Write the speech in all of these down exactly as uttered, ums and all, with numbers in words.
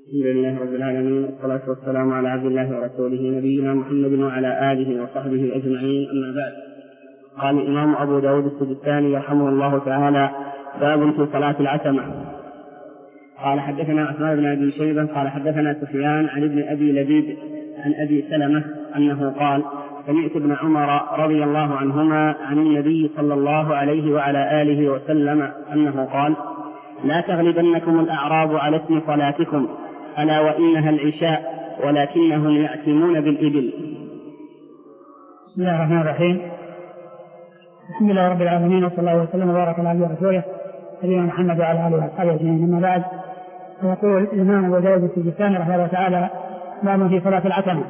الحمد لله رب العالمين، والصلاة والسلام على عبد الله ورسوله نبينا محمد وعلى آله وصحبه أجمعين، أما بعد. قال الإمام أبو داود السجستاني رحمه الله تعالى: باب في صلاة العتمة. قال حدثنا عثمان بن أبي شيبة قال حدثنا سفيان عن ابن أبي لبيد عن أبي سلمة أنه قال: سمعت ابن عمر رضي الله عنهما عن النبي صلى الله عليه وعلى آله وسلم أنه قال: لا تغلبنكم الأعراب على اسم صلاتكم، ألا وإنها العشاء ولكنهم يأتمون بالإبل. بسم الله الرحمن الرحيم. الحمد لله رب العالمين، وصلى الله وسلم وبارك على عبده ورسوله نبينا محمد وعلى آله وأصحابه أجمعين، أما بعد. فيقول الإمام أبو داود السجستاني رحمه الله تعالى: باب في صلاة العتمة،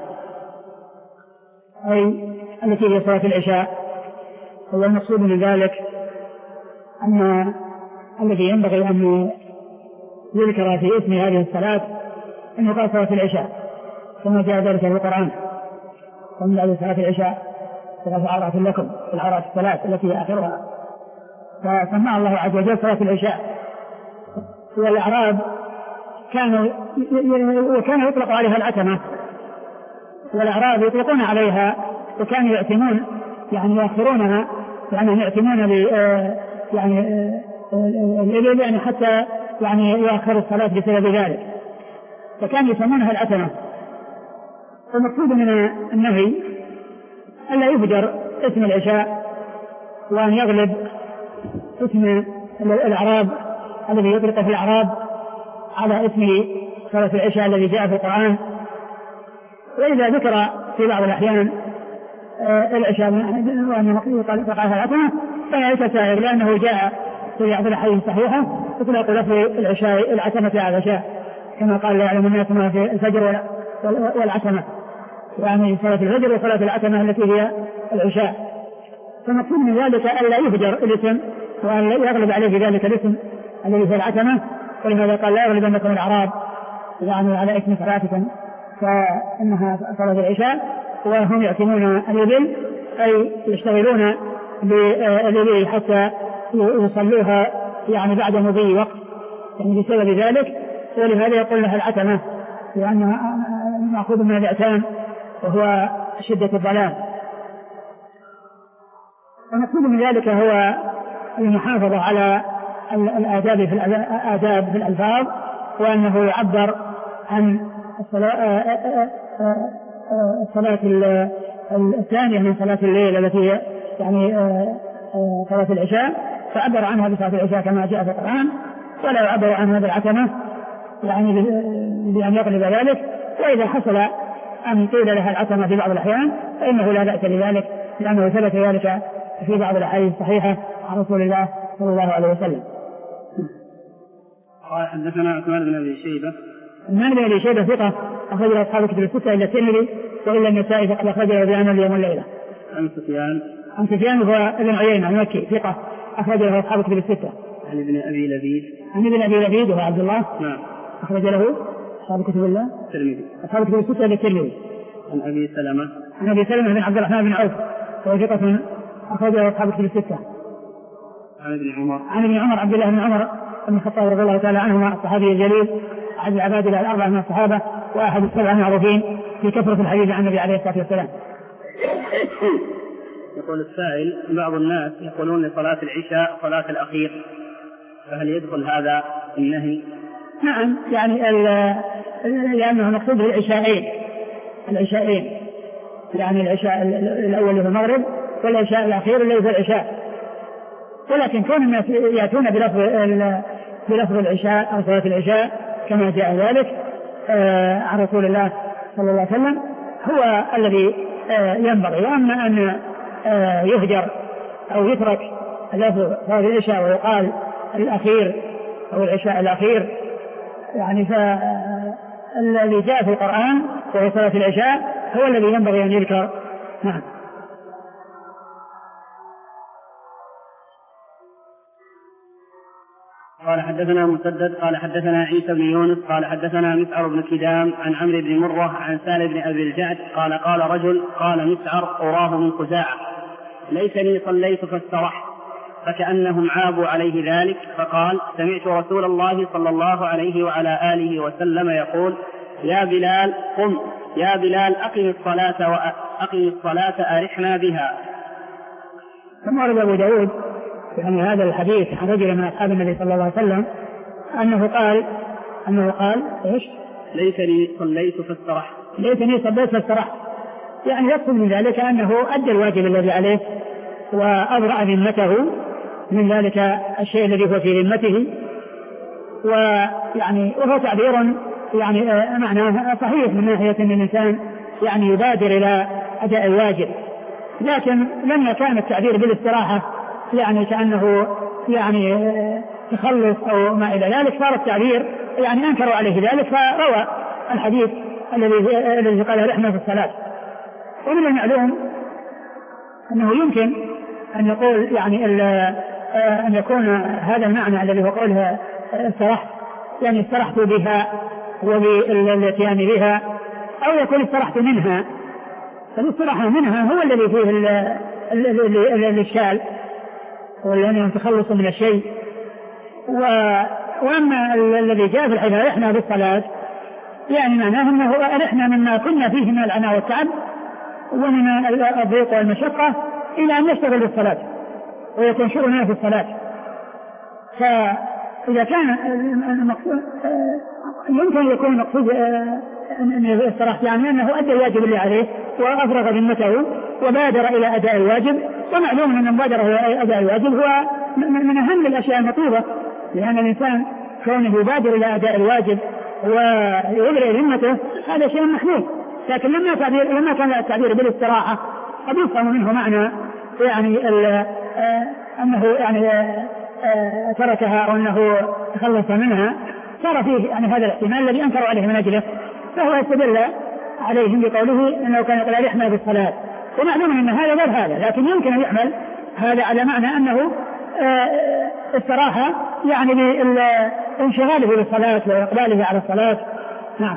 أي التي هي صلاة العشاء. هو المقصود من ذلك أن الذي ينبغي أن يذكر في اسم هذه الصلاة أنه قال صلاة العشاء، كما جاء ذلك في القرآن: ومن بعد صلاة العشاء ثلاث عورات لكم، العورات الثلاث التي هي آخرها. فسمع الله عز وجل صلاة العشاء. والأعراب كانوا وكان يطلق عليها العتمة، والأعراب يطلقون عليها وكانوا يعتمون يعني يؤخرونها، يعني يعتمون ب يعني الإبل يعني حتى يعني يؤخر الصلاة بسبب ذلك، فكانوا يسمونها العتمة. المقصود من النهي ألا يهجر اسم العشاء، وأن يغلب اسم الأعراب الذي يطلق في الأعراب على اسم صلاة العشاء الذي جاء في القرآن. وإذا ذكر في بعض الأحيان العشاء وأن يطلقها العتمة فليس سائر، لأنه جاء في بعض الأحاديث الصحيحة يطلق لفظ العشاء العتمة على العشاء، كما قال: لا يعلم الناس ما في الفجر والعتمة، يعني صلاة الفجر وصلاة العتمة التي هي العشاء. فمقصود من ذلك ألا يهجر الاسم، وأن يغلب عليه ذلك الاسم الذي هو العتمة. ولهذا قال: لا يغلبنكم الأعراب يعني على اسم صلاتكم، فإنها صلاة العشاء. وهم يعتمون الإبل، أي يشتغلون بالإبل حتى يصلوها يعني بعد مضي وقت، يعني بسبب ذلك. ولهذا يقول لها العتمة، لأنها مأخوذ من الإعتام وهو شدة الظلام. المقصود من ذلك هو المحافظة على الآداب في الآداب في الألفاظ، وأنه يعبر عن الصلاة الصلاة الثانية من صلاة الليل التي هي يعني صلاة العشاء، فعبر عنها بصلاة العشاء كما جاء في القرآن، ولا يعبر عنها بالعتمة يعني بأن يغلب ذلك. وإذا حصل أن قيل لها العتمة في بعض الأحيان فإنه لا بأس لذلك، لأنه ثبت ذلك في بعض الأحاديث الصحيحة عن رسول الله صلى الله عليه وسلم. قال حدثنا عثمان بن أبي شيبة. عثمان بن أبي شيبة ثقة، أخرج له أصحاب الكتب الستة إلا الترمذي وإلا النسائي فقد أخرجه بعمل اليوم والليلة. عن سفيان عن سفيان هو ابن عيينة المكي ثقة، أخرج له أصحاب الكتب الستة. عن ابن أبي لبيد. عن ابن أبي لبيد وهو عبد الله. نعم. أخرج له أصحاب الكتب الله الترمذي. أصحاب الكتب الستة إلا الترمذي. عن أبي سلمة. عن أبي سلمة بن عبد الرحمن بن عوف وهو ثقة، أخرج له أصحاب الكتب الستة. عن ابن عمر. عن ابن عمر عبد الله بن عمر بن الخطاب رضي الله تعالى عنهما الصحابي الجليل، أحد العباد الأربعة من الصحابة، وأحد السبعة المعروفين في كثرة الحديث عن النبي عليه الصلاة والسلام. يقول السائل: بعض الناس يقولون لصلاة العشاء صلاة الأخير، فهل يدخل هذا النهي؟ نعم، يعني لأنه مقصود بالعشاءين العشاءين يعني العشاء الأول هو المغرب، والعشاء الأخير اللي هو العشاء. ولكن كون الناس يأتون بلفظ بلفظ العشاء أو صلاة العشاء كما جاء ذلك عن رسول الله صلى الله عليه وسلم هو الذي ينبغي. وأما أن يهجر أو يترك لفظ صلاة العشاء ويقال الأخير أو العشاء الأخير، يعني فالذي جاء في القرآن وهو صلاة العشاء هو الذي ينبغي أن يذكر. نعم. قال حدثنا مسدد قال حدثنا عيسى بن يونس قال حدثنا مسعر بن كدام عن عمرو بن مرة عن سالم بن أبي الجعد قال قال رجل: قال مسعر أراه من خزاعة: ليتني صليت فاسترحت، فكأنهم عابوا عليه ذلك، فقال: سمعت رسول الله صلى الله عليه وعلى آله وسلم يقول: يا بلال قم، يا بلال أقم الصلاة وأقم الصلاة أرحنا بها. ثم ورد أبو داود يعني هذا الحديث عن رجل من أصحاب النبي صلى الله عليه وسلم أنه قال أنه قال إيش؟ ليتني صليت فاسترحت ليتني صليت فاسترحت يعني يقصد من ذلك أنه أدى الواجب الذي عليه وأبرأ ذمته من ذلك الشيء الذي هو في ذمته، ويعني وهو تعبير يعني معناه صحيح من ناحية أن الإنسان يعني يبادر إلى أداء الواجب، لكن لما كان التعبير بالاستراحة يعني كأنه يعني تخلص أو ما إلى ذلك صار التعبير يعني أنكروا عليه ذلك، فروى الحديث الذي الذي قال رحنا في الصلاة. ومن المعلوم أنه يمكن أن يقول يعني أن يكون هذا المعنى الذي هو قوله استرحت يعني استرحت بها وبالاتيان بها، أو يكون استرحت منها، فالاستراحة منها هو الذي فيه الإشكال والذي يتخلص من الشيء. وأما الذي جاء في الحديث رحنا بالصلاة يعني معناه أنه رحنا مما كنا فيه من العناء والتعب ومن الضيق والمشقة إلى أن نشتغل بالصلاة ويكون شغلنا في الصلاة. فإذا كان المقصود يمكن أن يكون المقصود أن الصراحة يعني أنه أدى الواجب اللي عليه وأفرغ ذمته وبادر إلى أداء الواجب، ومعلوم أن المبادرة إلى أداء الواجب هو من أهم الأشياء المطلوبة، لأن الإنسان كونه يبادر إلى أداء الواجب ويبرئ ذمته هذا شيء محمود. لكن لما تعبير لما كان التعبير بالاستراحة قد يفهم منه معنى يعني أنه يعني تركها أو أنه تخلص منها، صار فيه يعني هذا الاحتمال الذي أنكروا عليه من أجله، فهو يستدل عليهم بقوله أنه كان يقول رحنا بالصلاة، ومعلوم أن هذا غير هذا، لكن يمكن أن يحمل هذا على معنى أنه استراحة يعني بانشغاله بالصلاة وإقباله على الصلاة. نعم.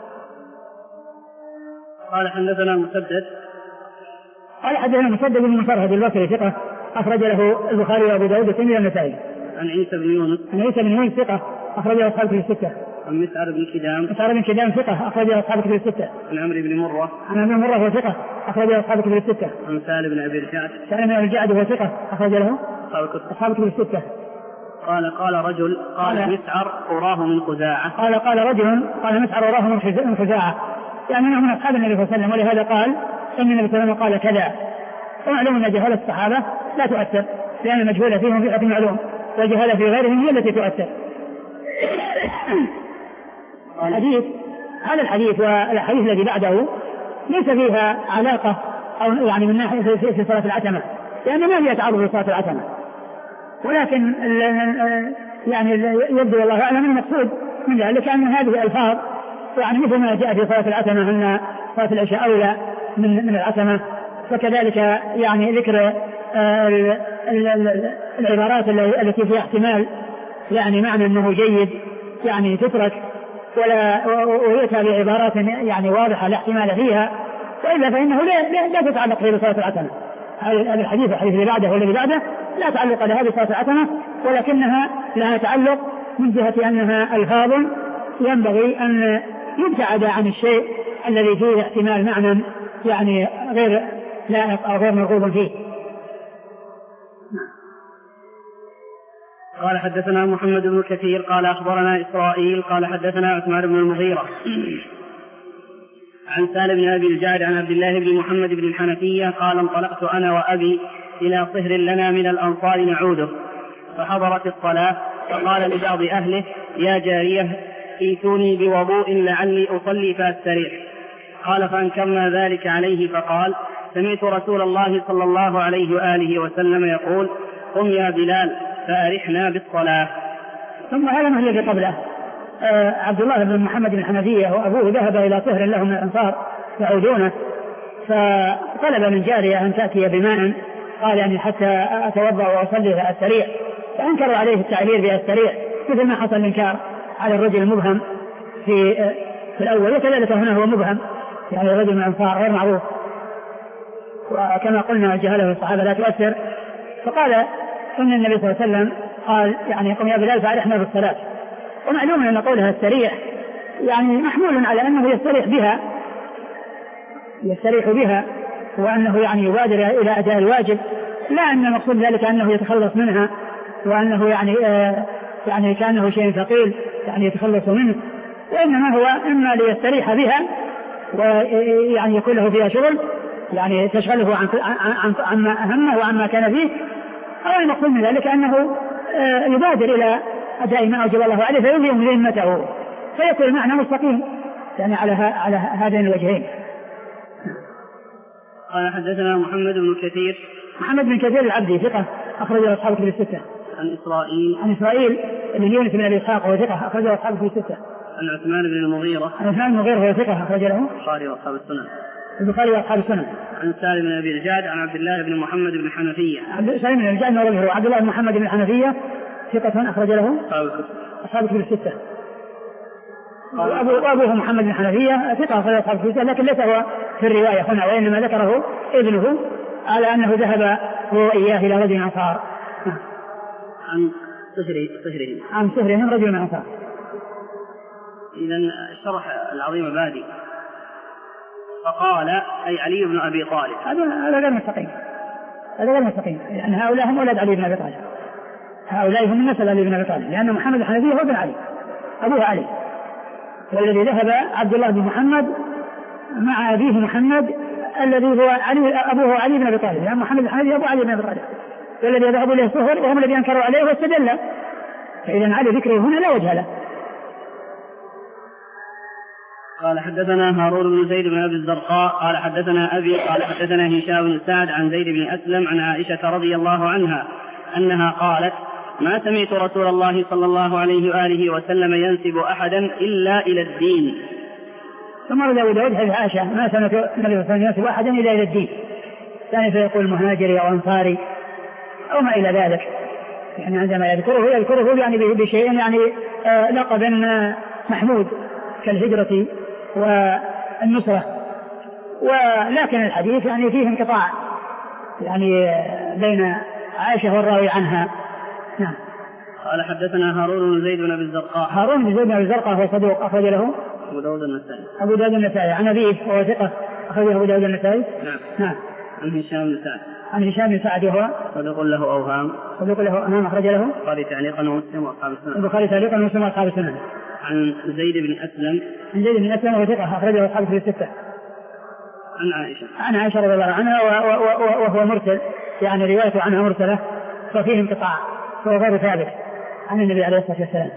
قال حدثنا مسدد قال حدثنا مسدد بن مفرهد البصري ثقة أخرج له البخاري وأبو داود والترمذي والنسائي. عن عيسى بن يونس عن عيسى بن يونس ثقة أخرج له أصحاب الكتب الستة. عن مسعر بن كدام مسعر بن كدام ثقة أخرج له أصحاب الكتب الستة. عن عمرو بن مرة عن عمرو بن مرة هو ثقة أخرج له أصحاب الكتب الستة. عن سالم بن أبي الجعد سالم بن أبي الجعد هو ثقة أخرج له أصحاب الكتب الستة. قال قال رجل قال مسعر أراه من خزاعة قال قال رجل قال مسعر أراه من خزاعة يعني أنه من أصحاب النبي صلى الله عليه وسلم، ولهذا قال إن النبي صلى الله عليه وسلم قال كذا. ومعلوم أن جهالة الصحابة لا تؤثر، لأن المجهولة فيهم في حكم معلوم، والجهالة في غيرهم هي التي تؤثر. الحديث هذا الحديث والحديث الذي بعده ليس فيها علاقة أو يعني من ناحية في صلاة العتمة، لأن ما فيها تعرض لصلاة العتمة، ولكن يعني يبدو والله أعلم المقصود من ذلك أن هذه الألفاظ يعني مثل ما جاء في صلاة العتمة أن صلاة العشاء أولى من من العتمة، فكذلك يعني ذكر العبارات التي فيها احتمال يعني معنى أنه جيد يعني تترك ولا ويؤتى بعبارات يعني واضحة لا احتمال فيها، وإلا فإنه لا, لا تتعلق به بصلاة العتمة. هذا الحديث الحديث اللي بعده والذي بعده لا تعلق لها بصلاة العتمة، ولكنها لها تعلق من جهة أنها ألفاظ ينبغي أن يبتعد عن الشيء الذي فيه احتمال معنى يعني غير لائق أو غير مرغوب فيه. قال حدثنا محمد بن كثير قال أخبرنا إسرائيل قال حدثنا عثمان بن المغيرة عن سالم بن أبي الجعد عن عبد الله بن محمد بن الحنفية قال انطلقت أنا وأبي إلى صهر لنا من الأنصار نعوده، فحضرت الصلاة فقال لبعض أهله يا جارية ائتوني بوضوء لعلي أصلي فأستريح. قال فأنكرنا ذلك عليه فقال سمعت رسول الله صلى الله عليه وآله وسلم يقول قم يا بلال فأرحنا بالصلاة. ثم هذا ما الذي قبله آه عبد الله بن محمد بن الحنفية وأبوه ذهب إلى صهر له من الأنصار يعودونه، فطلب من جارية أن تأتي بماء، قال يعني حتى أتوضأ وأصلي فأستريح، فأنكروا عليه التعبير بأستريح مثل ما حصل الإنكار على الرجل المبهم في, في الأول، وكذلك هنا هو مبهم يعني الرجل من الأنصار غير معروف، وكما قلنا الجهالة في الصحابة لا تؤثر. فقال أن النبي صلى الله عليه وسلم قال يعني قم يا بلال فأرحنا بالصلاة. ومعلوم أن قولها السريع يعني محمول على أنه يستريح بها يستريح بها وأنه يعني يبادر إلى أداء الواجب، لا أن المقصود ذلك أنه يتخلص منها وأنه يعني آه يعني كأنه شيء ثقيل يعني يتخلص منه، وإنما هو إما ليستريح بها ويعني يكون له فيها شغل يعني تشغله عن عن عما أهمه وعما كان فيه، أو المقصود من ذلك أنه آه يبادر إلى أداء ما أوجب الله عليه فيلزم ذمته، فيكون المعنى مستقيم يعني على على هذين الوجهين. قال حدثنا محمد بن كثير محمد بن كثير العبدي ثقة أخرج له أصحاب كتب الستة. عن إسرائيل عن إسرائيل بن يونس بن أبي إسحاق وهو ثقة أخرج له أصحاب كتب الستة. عن عثمان بن المغيرة عن عثمان بن المغيرة وهو ثقة أخرج له البخاري وأصحاب السنن. البخاري وأصحاب السنن. عن سالم بن أبي الجعد عن عبد الله بن محمد بن حنفية. سالم بن الجعد هو عبد الله بن محمد بن حنفية ثقة أخرج له أصحاب كتب الستة. وأبوه محمد بن حنفية ثقة أخرج له أصحاب كتب الستة، لكن ليس هو في الرواية هنا، وإنما ذكره ابنه على أنه ذهب هو وإياه إلى رجل أنصار. عن صهرهم عن صهرهم رجل أنصار. إذن شرح العظيم بادي فقال أي علي بن أبي طالب. هذا غير مستقيم، هذا غير مستقيم، لأن هؤلاء هم أولاد علي بن أبي طالب، هؤلاء هم من نسل علي بن أبي طالب، لأن محمد الحنفي هو ابن علي أبوه علي، والذي ذهب عبد الله بن محمد مع أبيه محمد الذي هو علي أبوه علي بن أبي طالب، لأن محمد الحنفي أبو علي بن أبي طالب، والذي ذهبوا إليه الصهر وهم الذين أنكروا عليه واستدل، فإذا علي ذكره هنا لا وجه له. قال حدثنا هارون بن زيد بن أبي الزرقاء قال حدثنا أبي قال حدثنا هشام بن سعد عن زيد بن أسلم عن عائشة رضي الله عنها أنها قالت ما سمعت رسول الله صلى الله عليه وآله وسلم ينسب أحدا إلا إلى الدين. ثم رد أبو داود حديث عائشة ما سمعت النبي صلى الله عليه وسلم ينسب أحدا إلا إلى الدين، يعني فيقول مهاجري أو أنصاري أو ما إلى ذلك، يعني عندما يذكره يذكره يعني بشيء يعني آه لقب محمود كالهجرة والنصرة، ولكن الحديث يعني فيه انقطاع يعني بين عائشة والراوي عنها. نعم. قال حدثنا هارون بن زيد بن أبي الزرقاء. هارون بن زيد بن أبي الزرقاء هو صدوق أخرج له أبو داود النسائي. أبو داود النسائي عن أبيه وهو ثقة أخرجه أبو داود النسائي. نعم. نعم. عن هشام بن سعد. عن هشام بن سعد وهو صدوق له أوهام. صدوق له أوهام أخرج له البخاري تعليقا ومسلم وأصحاب السنن. البخاري تعليقا ومسلم وأصحاب السنن. عن زيد بن أسلم. عن زيد بن أسلم وهو ثقة أخرجه أصحاب الكتب الستة. عن عائشة. عن عائشة رضي الله عنها وهو مرسل، يعني روايته عنها مرسلة ففيه انقطاع فهو غير ثابت عن النبي عليه الصلاة والسلام.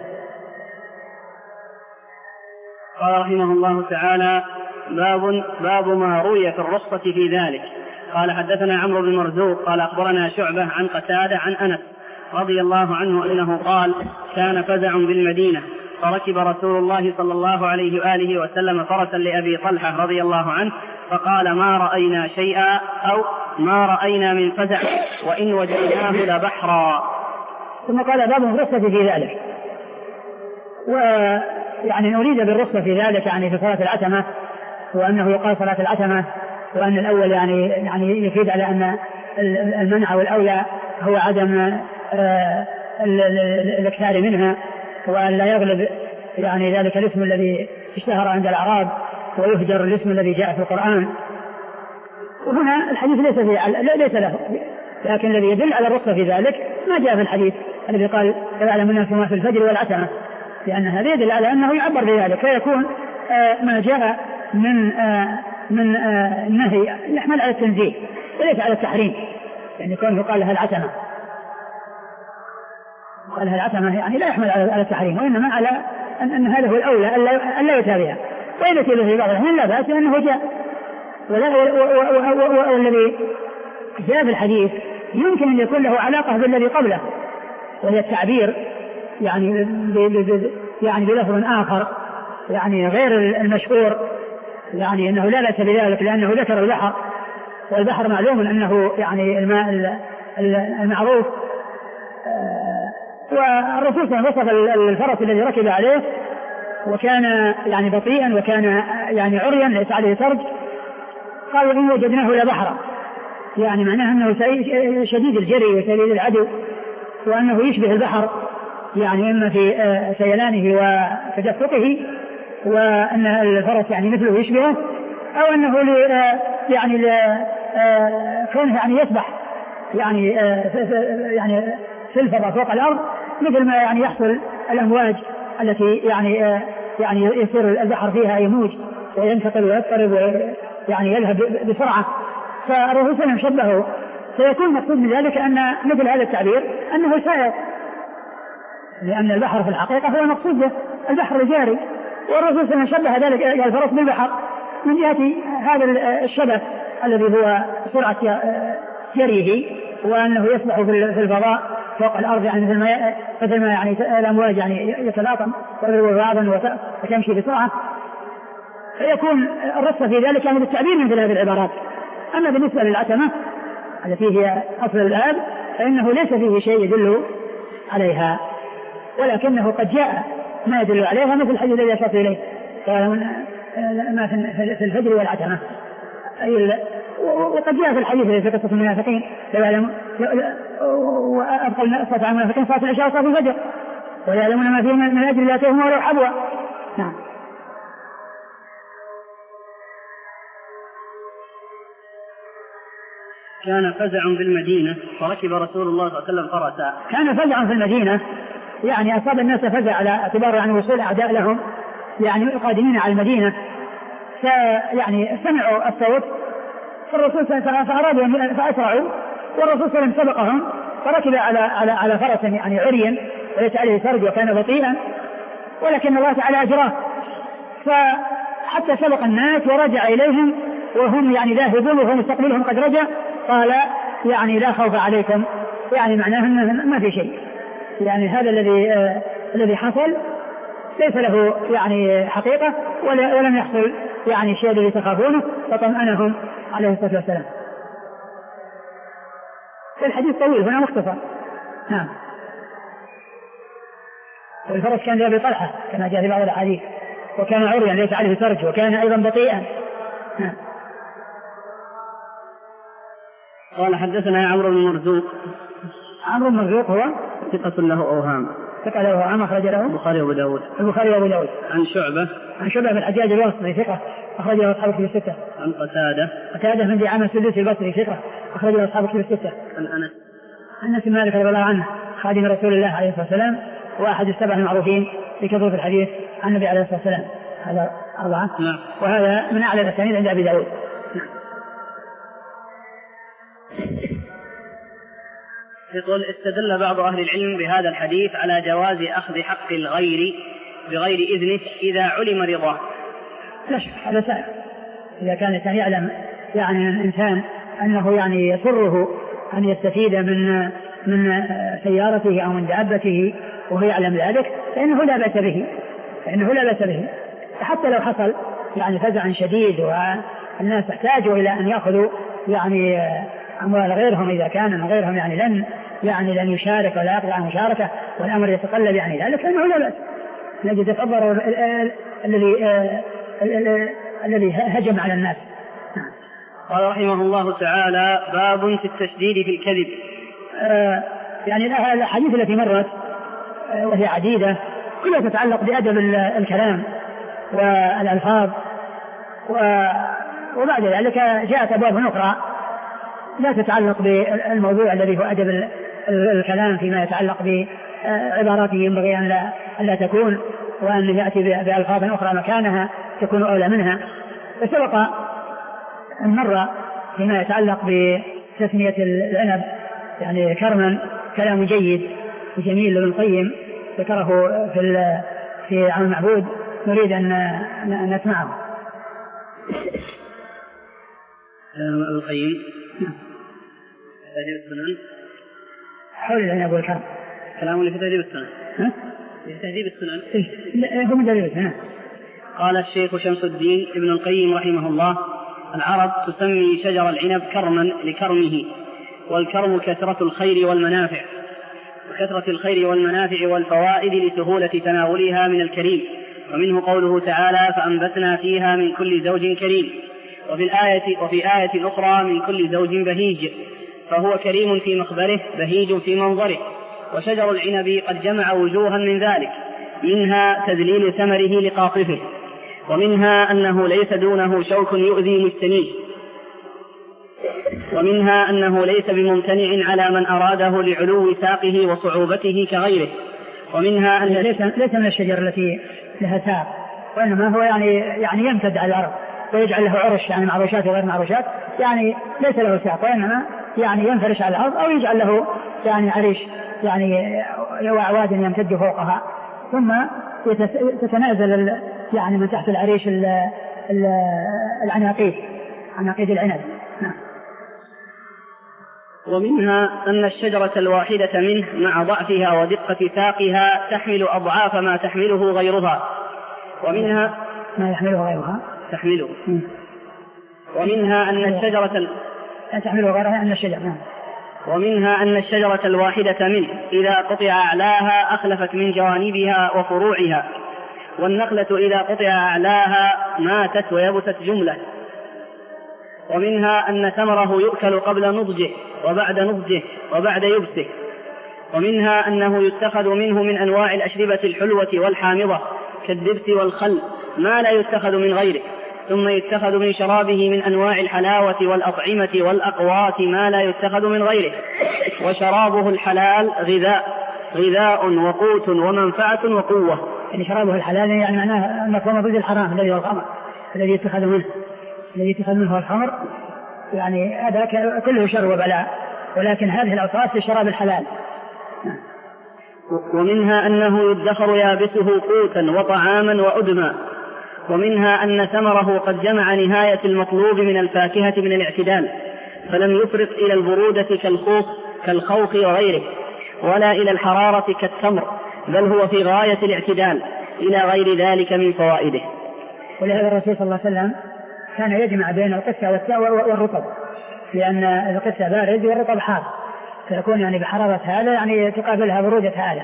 قال رحمه الله تعالى باب باب ما روي في الرخصة في ذلك. قال حدثنا عمرو بن مرزوق قال أخبرنا شعبة عن قتادة عن أنس رضي الله عنه أنه قال كان فزع بالمدينة فركب رسول الله صلى الله عليه وآله وسلم فرسا لأبي طلحة رضي الله عنه فقال ما رأينا شيئا أو ما رأينا من فزع وإن وجدناه لبحرا. ثم قال باب الرخصة في ذلك، ويعني نريد بالرخصة في ذلك يعني في صلاة العتمة، وأنه يقال صلاة العتمة، وأن الأول يعني يعني يفيد على أن المنع والأولى هو عدم الاكثار منها، وأن لا يغلب يعني ذلك الاسم الذي اشتهر عند الأعراب ويهجر الاسم الذي جاء في القرآن. وهنا الحديث ليس فيه ليس له، لكن الذي يدل على الرخصة في ذلك ما جاء في الحديث الذي قال يعلم الناس ما في الفجر والعتمة، لأن هذا يدل على أنه يعبر بذلك، فيكون ما جاء من من النهي يحمل على التنزيه وليس على التحريم، يعني كونه قال لها العتمة قال لها العتمة يعني لا يحمل على التحريم، وإنما على أن, أن هذا هو الأولى ألا يتابعها، وإن في بعض الأحيان لا بأس أنه جاء. والذي جاء في الحديث يمكن أن يكون له علاقة بالذي قبله، وهي التعبير يعني يعني بلفظ آخر يعني غير المشهور، يعني أنه لا بأس بذلك لأنه ذكر البحر، والبحر معلوم أنه يعني الماء المعروف. والرسول صلى الله عليه وسلم وصف الفرس الذي ركب عليه وكان يعني بطيئا وكان يعني عريا ليس عليه سرج، قالوا إن وجدناه لبحرا، يعني معناه أنه شديد الجري وشديد العدو، وأنه يشبه البحر يعني إما في سيلانه وتدفقه، وأن الفرس يعني مثله يشبهه، أو أنه يعني كونه يعني يسبح يعني يعني في الفضاء فوق الأرض مثل ما يعني يحصل الأمواج التي يعني يعني يصير البحر فيها يموج وينتقل ويضطرب ويعني يذهب بسرعة. فالرسول صلى الله عليه وسلم شبهه، فيكون مقصود من ذلك أن مثل هذا التعبير أنه سائر، لأن البحر في الحقيقة هو المقصود به البحر الجاري، والرسول صلى الله عليه وسلم شبه ذلك الفرس بالبحر من جهة هذا الشبه الذي هو سرعة جريه، وأنه يسبح في الفضاء فوق الأرض يعني مثل ما مثل ما يعني الأمواج يعني يتلاطم ويضرب بعضا وتمشي بسرعة، فيكون الرصة في ذلك يعني بالتعبير من هذه العبارات. أما بالنسبة للعتمة التي هي أصل الآب فإنه ليس فيه شيء يدل عليها، ولكنه قد جاء ما يدل عليها مثل الحديث الذي أشرت إليه ما في الفجر والعتمة، وقد جاء في الحديث في قصة المنافقين وأبقى الصلاة على المنافقين صلاة العشاء وصلاة الفجر ولا يعلمون ما فيه من أجل لا تهم ولو حبوا. نعم. كان فزع بالمدينة فركب رسول الله صلى الله عليه وسلم فرسا. كان فزع في المدينة يعني أصاب الناس فزع على اعتبار يعني وصول أعداء لهم يعني القادمين على المدينة، فيعني سمعوا الصوت فالرسول صلى الله عليه وسلم فأرادوا أن فأسرعوا، والرسول صلى الله عليه وسلم سبقهم فركب على على على فرس يعني عريا وليس عليه سرج وكان بطيئا، ولكن الله تعالى أجراه فحتى سبق الناس ورجع إليهم وهم يعني ذاهبون وهم مستقبلهم قد رجع، قال يعني لا خوف عليكم، يعني معناه ما في شيء، يعني هذا الذي آه الذي حصل ليس له يعني حقيقة ولم يحصل يعني شيء الذي تخافونه، فطمأنهم عليه الصلاة والسلام. الحديث طويل هنا مختصر. نعم. والفرس كان لأبي طلحة كما جاء في بعض الأحاديث، وكان عريا ليس عليه سرج وكان أيضا بطيئا. نعم. قال حدثنا عمرو بن مرزوق. عمرو بن مرزوق هو ثقة له أوهام. ثقة له أوهام أخرج له البخاري وأبو داود. البخاري وأبو داود. عن شعبة. عن شعبة بن الحجاج الواسطي ثقة أخرج له أصحاب الكتب الستة. عن قتادة. قتادة بن دعامة السدوسي البصري ثقة أخرج له أصحاب الكتب الستة. عن أنس. أنس بن مالك رضي الله عنه خادم رسول الله عليه الصلاة والسلام وأحد السبع المعروفين بكثرة الحديث عن النبي عليه الصلاة والسلام. هذا أربعة. نعم. وهذا من أعلى الأسانيد عند أبي داود. نعم. يقول استدل بعض أهل العلم بهذا الحديث على جواز أخذ حق الغير بغير إذنه إذا علم رضاه. لا شك هذا سائر، إذا كان الإنسان يعلم يعني الإنسان أنه يعني يسره أن يستفيد من من سيارته أو من دابته وهو يعلم ذلك فإنه لا بأس به فإنه لا بأس به حتى لو حصل يعني فزع شديد والناس احتاجوا إلى أن يأخذوا يعني أموال غيرهم، إذا كان غيرهم يعني لن يعني لن يشارك ولا يقضي عن مشاركة والأمر يتطلب يعني ذلك فإنه لا بأس. نجد يتفضل الذي الذي هجم على الناس. قال رحمه الله تعالى باب في التشديد في الكذب. آه يعني الحديث التي مرت آه وهي عديدة كلها تتعلق بأدب الكلام والألفاظ، وبعد ذلك جاءت أبواب أخرى لا تتعلق بالموضوع الذي هو أدب الكلام فيما يتعلق بعباراته ينبغي أن لا, لا تكون، وأن يأتي بألفاظ أخرى مكانها تكون أولى منها. فسبق المرة فيما يتعلق بتسمية العنب يعني كرما كلام جيد وجميل لابن القيم ذكره في في عن المعبود، نريد أن نسمعه. كلام ابن القيم تهذيب السنن حول العنب والكرم، كلام اللي في تهذيب السنن ها؟ في تهذيب السنن إيه هو من تهذيب السنن. قال الشيخ شمس الدين ابن القيم رحمه الله العرب تسمي شجر العنب كرما لكرمه، والكرم كثرة الخير والمنافع، وكثرة الخير والمنافع والفوائد لسهولة تناولها من الكريم، ومنه قوله تعالى فأنبتنا فيها من كل زوج كريم، وفي الآية وفي آية أخرى من كل زوج بهيج، فهو كريم في مخبره بهيج في منظره، وشجر العنب قد جمع وجوها من ذلك، منها تذليل ثمره لقاطفه، ومنها أنه ليس دونه شوك يؤذي مجتنيه، ومنها أنه ليس بممتنع على من أراده لعلو ساقه وصعوبته كغيره، ومنها أن ليس, ليس من الشجر التي لها ساق، وإنما هو يعني, يعني يمتد على الأرض ويجعل له عرش، يعني معروشات وغير معروشات، يعني ليس له ساق، وإنما يعني ينفرش على الأرض أو يجعل له يعني عريش، يعني أعواد يمتد فوقها، ثم تتنازل يعني من تحت العريش العناقيد، عناقيد العنب. نعم. ومنها أن الشجرة الواحدة منه مع ضعفها ودقة ساقها تحمل أضعاف ما تحمله غيرها، ومنها ما يحمله غيرها تحمله م. ومنها أن الشجرة تحمله غيرها أن الشجرة نعم. ومنها أن الشجرة الواحدة منه إذا قطع أعلاها أخلفت من جوانبها وفروعها، والنخلة إذا قطع أعلاها ماتت ويبست جملة. ومنها أن ثمره يؤكل قبل نضجه وبعد نضجه وبعد يبسه. ومنها أنه يتخذ منه من أنواع الأشربة الحلوة والحامضة كالدبس والخل ما لا يتخذ من غيره، ثم يتخذ من شرابه من أنواع الحلاوة والأطعمة والأقوات ما لا يتخذ من غيره. وشرابه الحلال غذاء غذاء وقوت ومنفعة وقوة. يعني شرابه الحلال يعني معناه أنه هو ضد الحرام الذي هو الخمر الذي يتخذ منه الذي يتخذ منه الخمر، يعني هذا كله شر وبلاء، ولكن هذه الأوصاف في شراب الحلال. ومنها أنه يدخر يابسه قوتا وطعاما وأدما. ومنها أن ثمره قد جمع نهاية المطلوب من الفاكهة من الاعتدال، فلم يفرط إلى البرودة كالخوخ كالخوخ وغيره، ولا إلى الحرارة كالتمر، بل هو في غاية الاعتدال إلى غير ذلك من فوائده. ولهذا الرسول صلى الله عليه وسلم كان يجمع بين القثة والرطب، لأن القثة بارد والرطب حار، فيكون يعني بحرارة هذا يعني تقابلها برودة هذا.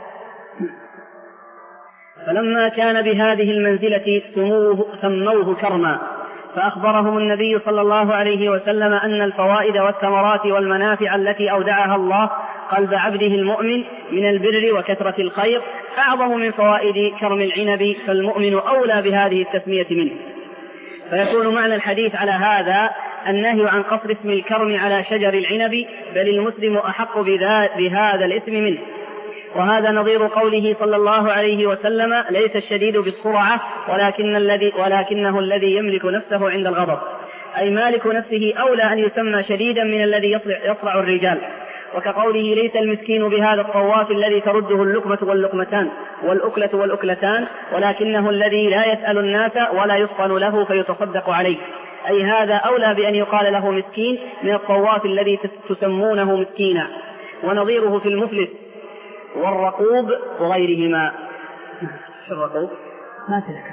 فلما كان بهذه المنزلة سموه سموه كرما، فأخبرهم النبي صلى الله عليه وسلم أن الفوائد والثمرات والمنافع التي أودعها الله قلب عبده المؤمن من البر وكثرة الخير أعظم من فوائد كرم العنب، فالمؤمن أولى بهذه التسمية منه. فيكون معنى الحديث على هذا النهي عن قصر اسم الكرم على شجر العنب، بل المسلم أحق بهذا الاسم منه. وهذا نظير قوله صلى الله عليه وسلم: ليس الشديد بالسرعة ولكن الذي ولكنه الذي يملك نفسه عند الغضب، أي مالك نفسه أولى أن يسمى شديدا من الذي يصرع الرجال. وكقوله: ليس المسكين بهذا الطواف الذي ترده اللقمة واللقمتان والأكلة والأكلتان، ولكنه الذي لا يسأل الناس ولا يفطن له فيتصدق عليه، أي هذا أولى بأن يقال له مسكين من الطواف الذي تسمونه مسكينا. ونظيره في المفلس والرقوب وغيرهما. الرقوب ما تذكر.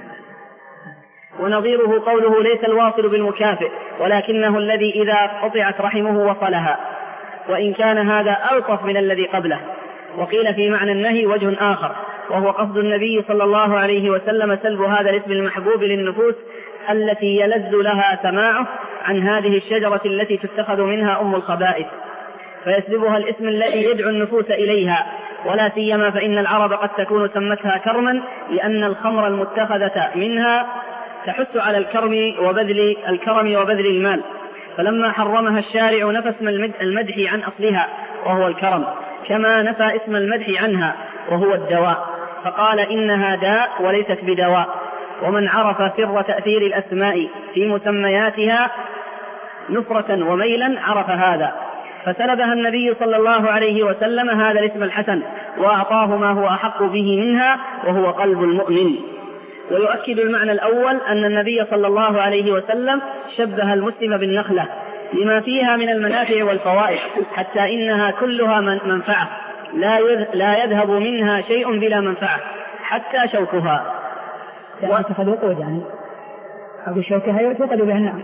ونظيره قوله: ليس الواصل بالمكافئ ولكنه الذي إذا قطعت رحمه وصلها، وإن كان هذا ألطف من الذي قبله. وقيل في معنى النهي وجه آخر، وهو قصد النبي صلى الله عليه وسلم سلب هذا الاسم المحبوب للنفوس التي يلذ لها سماعه عن هذه الشجرة التي تتخذ منها أم الخبائث، فيسلبها الاسم الذي يدعو النفوس إليها، ولا سيما فإن العرب قد تكون سمتها كرما لأن الخمر المتخذة منها تحث على الكرم وبذل الكرم وبذل المال، فلما حرمها الشارع نفى اسم المدح عن أصلها وهو الكرم، كما نفى اسم المدح عنها وهو الدواء، فقال: إنها داء وليست بدواء. ومن عرف سر تأثير الأسماء في مسمياتها نفرة وميلا عرف هذا، فسلبها النبي صلى الله عليه وسلم هذا الاسم الحسن، وأعطاه ما هو أحق به منها وهو قلب المؤمن. ويؤكد المعنى الأول أن النبي صلى الله عليه وسلم شبه المسلم بالنخلة لما فيها من المنافع والفوائد، حتى إنها كلها منفعة لا يذهب منها شيء بلا منفعة حتى شوكها. يعني تأخذ وقود، يعني أو شوكها يتوقد بها النار.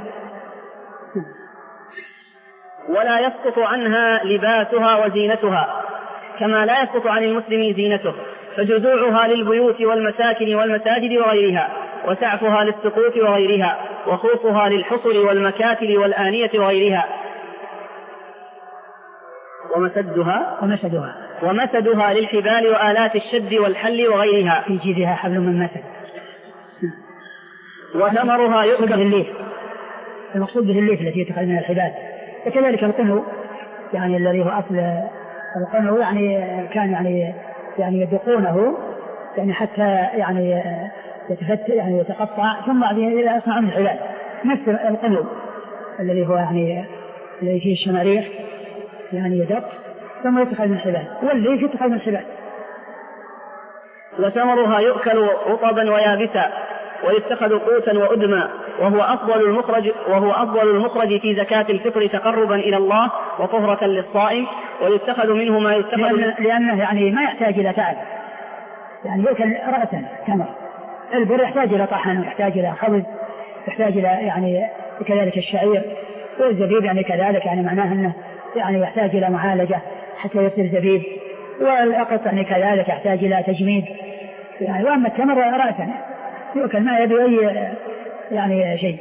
ولا يسقط عنها لباسها وزينتها، كما لا يسقط عن المسلم زينته، فجذوعها للبيوت والمساكن والمساجد وغيرها، وسعفها للسقوط وغيرها، وخوفها للحصر والمكاتل والآنية وغيرها، ومسدها ومسدها ومسدها للحبال وآلات الشد والحل وغيرها. في جيدها حبل من مسد. وثمرها يؤكل الليف، المقصود به الليف التي يتخذ من الحبال. وكذلك القنو يعني الذي هو أصل القنو يعني كان يعني يعني يدقونه يعني حتى يعني يتفت يعني يتقطع ثم يصنع من الحبال. نفس القنو الذي هو يعني الذي فيه الشماريخ يعني يدق ثم يتخذ من الحبال، والليف يتخذ من الحبال. وثمرها يؤكل رطبا ويابسا ويتخذ قوتا وأدما، وهو أفضل المخرج وهو أفضل المخرج في زكاة الفطر تقربا إلى الله وطهرة للصائم، ويتخذ منه ما يتخذ لأنه, لأنه يعني ما يحتاج إلى تعب، يعني يؤكل رأسا تمر. البر يحتاج إلى طحن ويحتاج إلى خبز، يحتاج إلى يعني كذلك الشعير، والزبيب يعني كذلك يعني معناه أنه يعني يحتاج إلى معالجة حتى يصير زبيب، والأقط يعني كذلك يحتاج إلى تجميد يعني. وأما التمر رأسا يؤكل ما يبي أي يعني شيء.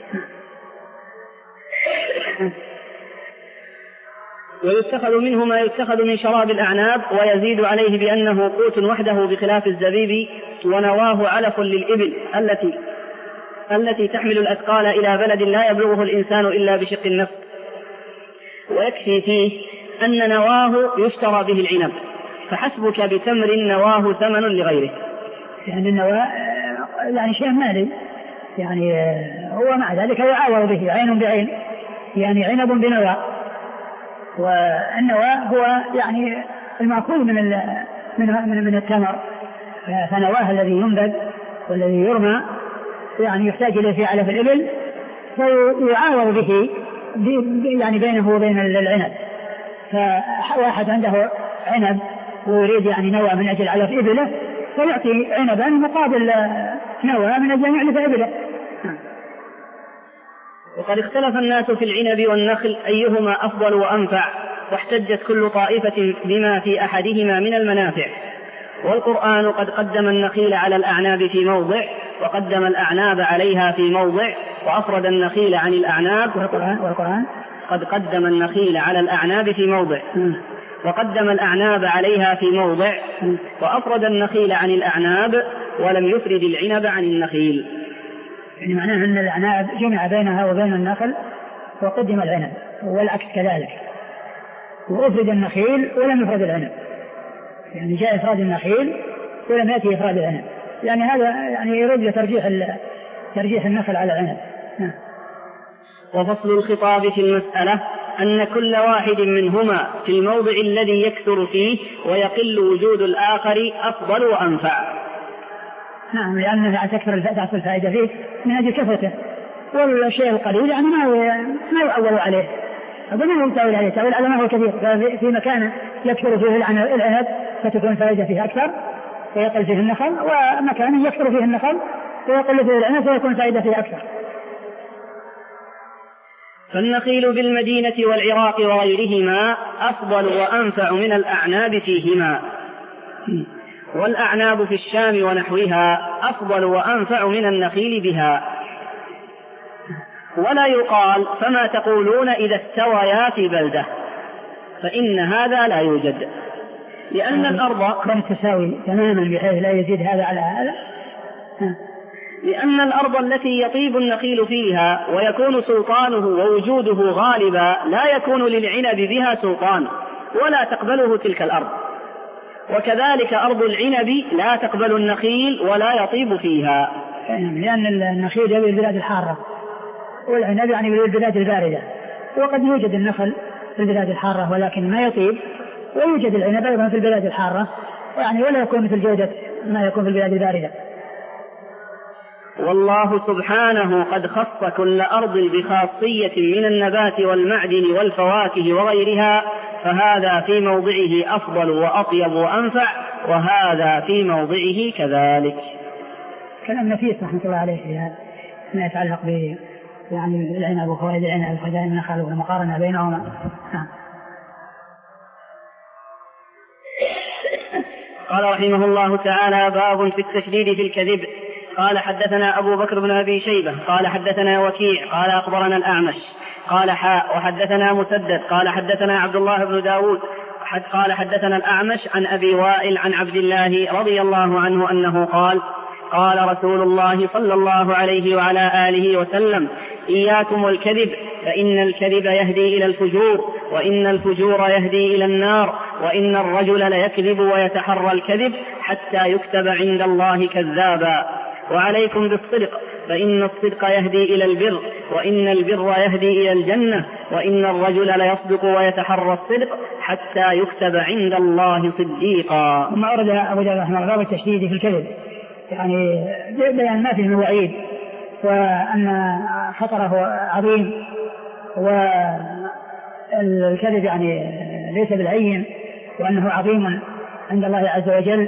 ويتخذ منه ما يتخذ من شراب الأعناب، ويزيد عليه بأنه قوت وحده بخلاف الزبيب، ونواه علف للإبل التي التي تحمل الأثقال إلى بلد لا يبلغه الإنسان إلا بشق النفس. ويكفي فيه أن نواه يشترى به العنب، فحسبك بتمر نواه ثمن لغيره. يعني النواه يعني شيء مالي يعني، هو مع ذلك يعاور به عين بعين، يعني عنب بنواه. والنواه هو يعني المأكول من من من التمر، فنواه الذي ينبذ والذي يرمى يعني يحتاج إليه في علف الإبل، فيعاور به يعني بينه وبين العنب. فواحد عنده عنب ويريد يعني نوى من أجل علف إبله، فيعطي عنبا مقابل نوى من أجل يعلف إبله. وقد اختلف الناس في العنب والنخل أيهما أفضل وأنفع، واحتجت كل طائفة بما في أحدهما من المنافع. والقرآن قد قدم النخيل على الأعناب في موضع، وقدم الأعناب عليها في موضع، وأفرد النخيل عن الأعناب. والقرآن قد قدم النخيل على الأعناب في موضع، وقدم الأعناب عليها في موضع، وأفرد النخيل عن الأعناب، ولم يفرد العنب عن النخيل. يعني معناه أن الأعناب جمع بينها وبين النخل وقدم العنب، والعكس كذلك. وأفرد النخيل ولم يفرد العنب، يعني جاء إفراد النخيل ولم يأتي إفراد العنب، يعني هذا يعني يرد ترجيح ترجيح النخل على العنب. وفصل الخطاب في المسألة أن كل واحد منهما في الموضع الذي يكثر فيه ويقل وجود الآخر أفضل وأنفع. نعم، لأنه تكثر تحصل الفائدة فيه من أجل كثرته، والشيء القليل يعني ما ما يعول عليه، هذا ما يتعول عليه، تعول على ما هو كثير. في مكان يكثر فيه العنب فتكون الفائدة فيه أكثر ويقل فيه النخل، ومكان يكثر فيه النخل ويقل فيه العنب ويكون الفائدة فيه أكثر. فالنخيل بالمدينة والعراق وغيرهما أفضل وأنفع من الأعناب فيهما، والأعناب في الشام ونحوها أفضل وأنفع من النخيل بها. ولا يقال فما تقولون إذا استويا في بلدة، فإن هذا لا يوجد، لأن الأرض كان تساوي تماما بحيث لا يزيد هذا على هذا. لأن الأرض التي يطيب النخيل فيها ويكون سلطانه ووجوده غالبا لا يكون للعنب بها سلطان ولا تقبله تلك الأرض، وكذلك أرض العنب لا تقبل النخيل ولا يطيب فيها، لأن النخيل يبي البلاد الحارة والعنب يعني البلاد الباردة، وقد يوجد النخل في البلاد الحارة ولكن ما يطيب، ويوجد العنب أيضا في البلاد الحارة يعني ولا يكون مثل جودة ما يكون في البلاد الباردة. والله سبحانه قد خص كل أرض بخاصية من النبات والمعدن والفواكه وغيرها، فهذا في موضعه أفضل وأطيب وأنفع، وهذا في موضعه كذلك. كلام نفيس رحمة الله عليه في هذا ما يتعلق ب يعني العنب وفوائد العنب وفوائد النخل والمقارنة بينهما. قال رحمه الله تعالى: باب في التشديد في الكذب. قال حدثنا أبو بكر بن أبي شيبة قال حدثنا وكيع قال أخبرنا الأعمش قال حاء وحدثنا مسدد قال حدثنا عبد الله بن داود حد قال حدثنا الأعمش عن أبي وائل عن عبد الله رضي الله عنه أنه قال قال رسول الله صلى الله عليه وعلى آله وسلم إياكم الكذب فإن الكذب يهدي إلى الفجور وإن الفجور يهدي إلى النار وإن الرجل ليكذب ويتحرى الكذب حتى يكتب عند الله كذابا وعليكم بالصدق فإن الصدق يهدي إلى البر وإن البر يهدي إلى الجنة وإن الرجل ليصدق ويتحرى الصدق حتى يكتب عند الله صديقا. ثم أورد أبو داود رحمه الله التشديد في الكذب يعني بيان ما فيه من وعيد وأن خطره عظيم والكذب يعني ليس بالهين وأنه عظيم عند الله عز وجل.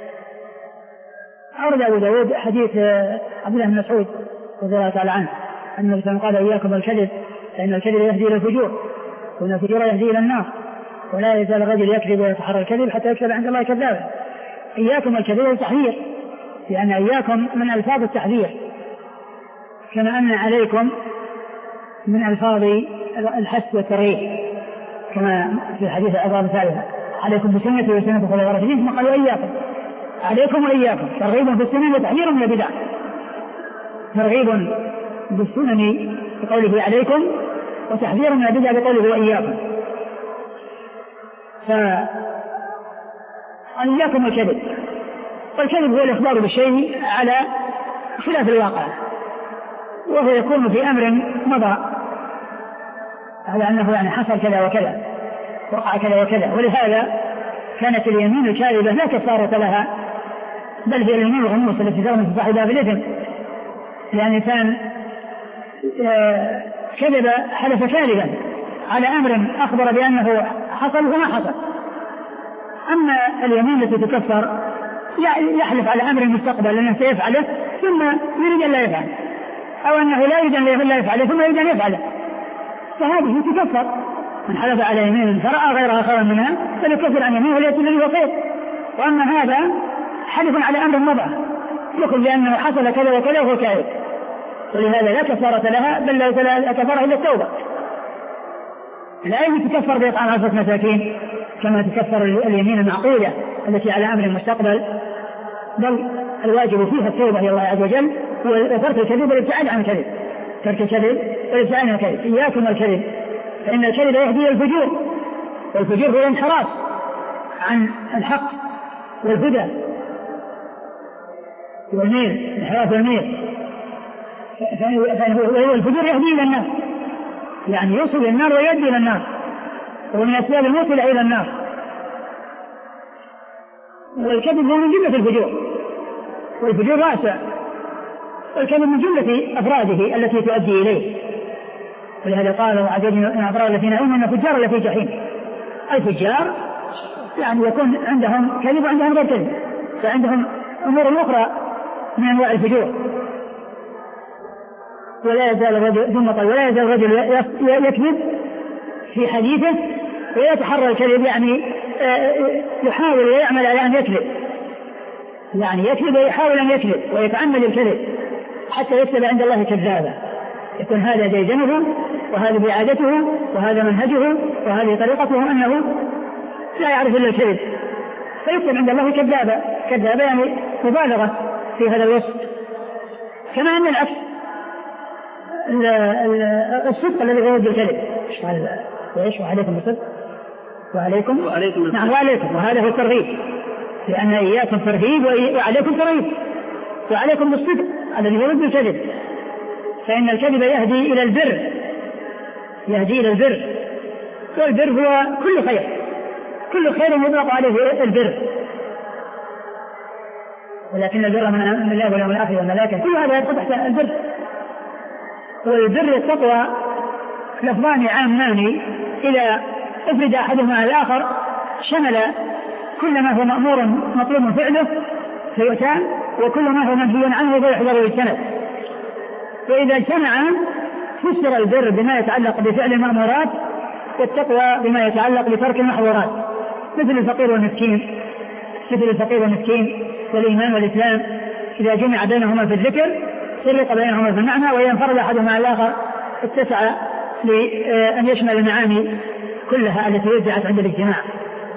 أورد أبو داود حديث عبد الله بن مسعود رضي الله تعالى عنه أن النبي قال إياكم الكذب فإن الكذب يهدي إلى الفجور وإن الفجور يهدي إلى النار ولا يزال الرجل يكذب ويتحرى الكذب حتى يكتب عند الله كذابا. إياكم الكذب التحذير لأن إياكم من ألفاظ التحذير كما أن عليكم من ألفاظ الحث والترغيب كما في حديث أبو ثالثة عليكم بسنتي وسنة الخلفاء الراشدين ثم قالوا إياكم عليكم وإياكم ترغيب في السنن وتحذير من البدع ترغيب بالسنن بقوله عليكم وتحذير من البدع بقوله وإياكم. فإياكم الكذب والكذب هو الإخبار بالشيء على خلاف الواقع وهو يكون في أمر مضى على أنه يعني حصل كذا وكذا وقع كذا وكذا ولهذا كانت اليمين الكاذبة لا كفارة لها بل هي اليمين الغموس التي ترمي صاحبها بالإثم لأن الإنسان كذب حلف كاذبا على أمر أخبر بأنه حصل وما حصل. أما اليمين التي تكفر يحلف على أمر مستقبل أنه سيفعله ثم يريد أن لا يفعل أو أنه لا يريد أن لا يفعله ثم يريد أن يفعله فهذه تكفر. من حلف على يمين فرأى غيرها خيرا منها فليكفر عن يمينه وليأتي الذي هو خير. وأما هذا حلف على أمر مضى يقول لأنه حصل كذا وكذا وهو كاذب ولهذا لا كفارة لها بل لا كفارة إلا التوبة. لا يتكفر بإطعام عشرة مساكين كما تكفر اليمين المعقولة التي على أمر مستقبل بل الواجب فيها التوبة إلى الله عز وجل وترك الكذب والابتعاد عن الكذب ترك الكذب والابتعاد عن الكذب. إياكم الكذب فإن الكذب يهدي إلى الفجور والفجور هو الانحراف عن الحق والهدى والميل انحراف والميل فهو الفجور يهدي إلى النار يعني يوصل إلى النار ويؤدي إلى النار ومن أسباب الموصل إلى النار. والكذب هو من جملة الفجور والفجور واسع والكذب من جملة أفراده التي تؤدي إليه ولهذا قال وعدد من الأفراد الذين أمنوا أن الفجار لفي جحيم. الفجار يعني يكون عندهم كذب وعندهم غير كذب فعندهم أمور أخرى من أنواع الفجور. ولا يزال الرجل ثم قال ولا يزال الرجل يكذب في حديثه ويتحرى الكذب يعني يحاول ويعمل على أن يكذب يعني يكذب ويحاول أن يكذب ويتعمل الكذب حتى يكتب عند الله كذابا. يكون هذا ديدنه وهذا بعادته وهذا منهجه وهذه طريقته أنه لا يعرف إلا الكذب فيكتب عند الله كذابا. كذابا يعني مبالغة في هذا الوصف. كما أن العكس الصدق الذي هو الكذب قال وإيش وعليكم بالصدق وعليكم وعليكم نعم وعليكم وهذا هو الترغيب لأن إياكم ترهيب وعليكم ترهيب وعليكم بالصدق الذي هو الكذب فإن الكذب يهدي إلى البر يهدي إلى البر والبر هو كل خير كل خير يطلق عليه البر ولكن البر من الله واليوم الآخر والملائكة كل هذا يدخل تحت البر. والبر التقوى لفظان عامان إذا أفرد أحدهما على الآخر شمل كل ما هو مأمور مطلوب فعله فيؤتى وكل ما هو منهي عنه فيحذر ويجتنب. وإذا اجتمع فسر البر بما يتعلق بفعل المأمورات والتقوى بما يتعلق بترك المحظورات مثل الفقير والمسكين مثل الفقير والمسكين والإيمان والإسلام إذا جمع بينهما في الذكر فرق بينهما في المعنى وإذا انفرد أحدهما على الآخر اتسع لأن يشمل المعاني كلها التي وزعت عند الاجتماع.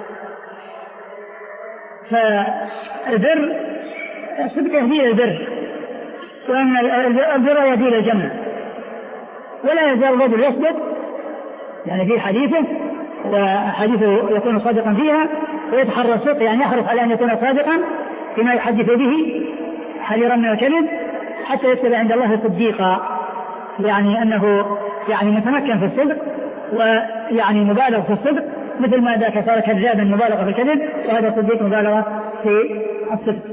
فالبر الصدق يهدي البر، وأن البر يهدي الجنة. ولا يزال الرجل يصدق يعني في حديثه، وحديثه يكون صادقا فيها، ويتحرى الصدق يعني يحرص على أن يكون صادقا فيما يحدث به حذرا من الكذب، حتى يكتب عند الله صديقا، يعني أنه يعني متمكن في الصدق ويعني مبالغ في الصدق، مثل ما ذاك صار كذابا مبالغة في الكذب، وهذا صديق مبالغة في الصدق.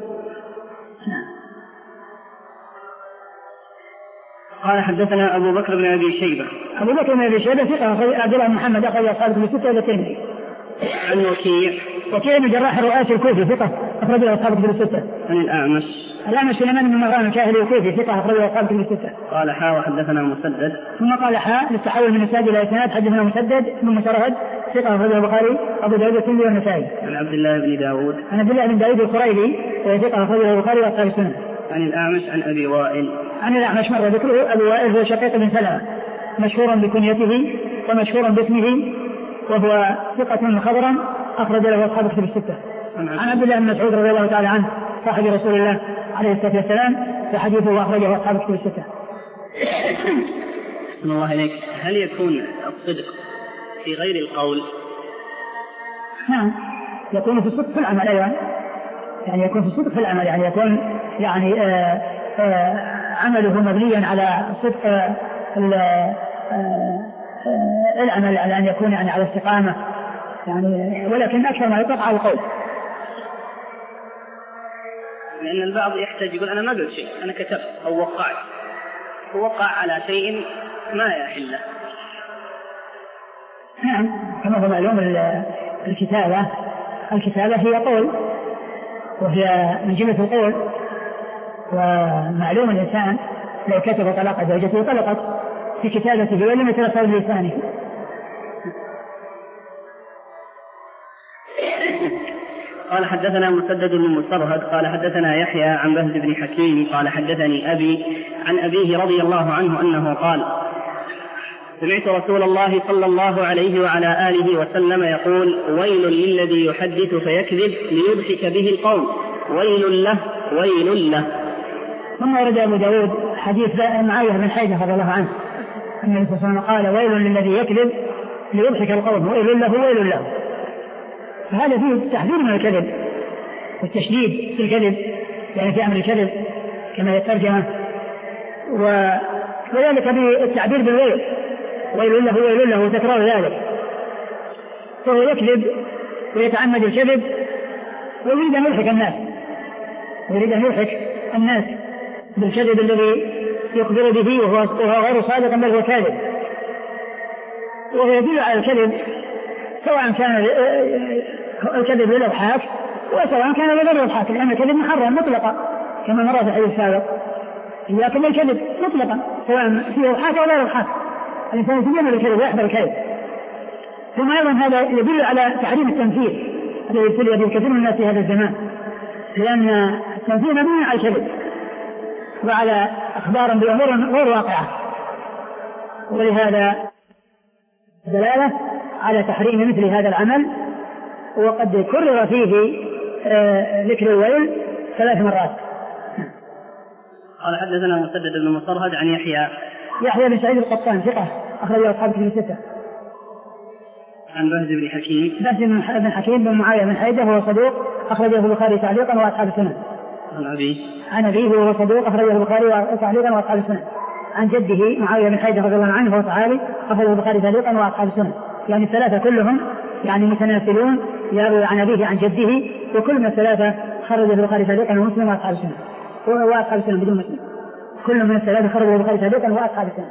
قال حدثنا أبو بكر بن أبي شيبة. أبو بكر بن أبي شيبة ثقة عبد الله بن محمد أخرج أصحابه في الستة والترمذي. عن وكيع. وكيع بن جراح الرؤاسي الكوفي ثقة أخرج أصحابه في الستة. عن الأعمش. الأعمش سليمان بن مهران الكاهلي الكوفي ثقة أخرج أصحابه في الستة. قال حا وحدثنا مسدد. ثم قال حا للتحول من الإسناد إلى إسناد حدثنا مسدد بن مسرهد ثقة أخرج البخاري أبو داود والترمذي والنسائي. عن عبد الله بن داود. عن عبد الله بن داود القريبي ثقة أخرج البخاري وأصحاب السنن. عن الأعمش عن أبي وائل. عن الأعمش مر ذكره. أبي وائل هو شقيق بن سلمة مشهورا بكنيته ومشهورا باسمه، وهو ثقة خضرا أخرج له أصحاب الكتب الستة. عن عبد الله بن مسعود رضي الله تعالى عنه صاحب رسول الله عليه الصلاة والسلام فحديثه أخرجه أصحاب الكتب الستة. بسم الله إليك. هل يكون الصدق في غير القول؟ نعم يكون في الصدق في العمل أيضا، يعني يكون في الصدق في العمل، يعني يكون يعني آآ آآ عمله مبنيا على صدق العمل، على أن يكون يعني على استقامة يعني، ولكن أكثر ما يطلق على القول. لأن البعض يحتاج يقول أنا ما قلت شيء، أنا كتبت أو وقعت، ووقع على شيء ما يحله. نعم كما هو معلوم الكتابة الكتابة هي قول، وهي من جملة القول، ومعلوم الإنسان لو كتب طلاق زوجته طلقت في كتابته ولم يتلفظ بلسانه. قال حدثنا مسدد بن مسرهد قال حدثنا يحيى عن بهز بن حكيم قال حدثني أبي عن أبيه رضي الله عنه أنه قال سمعت رسول الله صلى الله عليه وعلى آله وسلم يقول ويل للذي يحدث فيكذب ليضحك به القوم، ويل له ويل له. ثم ورد أبو داود حديث معاوية بن حيدة رضي الله عنه أن النبي صلى الله عليه وسلم قال ويل للذي يكذب ليضحك القوم، ويل له ويل له. فهذا فيه التحذير من الكذب والتشديد في الكذب، يعني في أمر الكذب كما يترجمه، وذلك بالتعبير بالويل، ويل له ويل له وتكرار ذلك، فهو يكذب ويتعمد الكذب ويريد أن يضحك الناس، ويريد أن يضحك الناس بالكذب الذي يخبر به وهو غير صادق بل هو كاذب. وهو يدل على الكذب سواء كان الكذب للإضحاك وسواء كان لغير الإضحاك، لأن الكذب محرم مطلقا كما مر في الحديث السابق، لكن الكذب مطلقا سواء فيه إضحاك أو غير إضحاك، الإنسان يتجنب الكذب ويحذر الكذب. ثم أيضا هذا يدل على تحريم التمثيل الذي يبتلي به كثير من الناس في هذا الزمان، لأن التمثيل مبني على الكذب وعلى أخبار بأمور غير واقعة، ولهذا دلالة على تحريم مثل هذا العمل. وقد كرر فيه ذكر الويل ثلاث مرات. قال حدثنا مسدد بن مسرهد عن يحيى يحيى بن سعيد القطان ثقة أخرج أصحاب الكتب الستة. عن بهز بن حكيم بهز بن حكيم بن معاوية بن حيدة وهو صدوق أخرجه البخاري تعليقا وأصحاب السنن. عن أبيه عن أبيه وهو صدوق أخرجه البخاري تعليقا وأصحاب السنن. عن جده معاوية بن حيدة رضي الله عنه وهو صحابي أخرجه البخاري تعليقا وأصحاب السنن، يعني الثلاثة كلهم يعني متناسلون، يروي عن أبيه عن جده، وكل من الثلاثة خرج البخاري تعليقا ومسلم وأصحاب السنن وأصحاب السنن بدون مسلم، كل من الثلاثة خرج البخاري تعليقا وأصحاب السنن.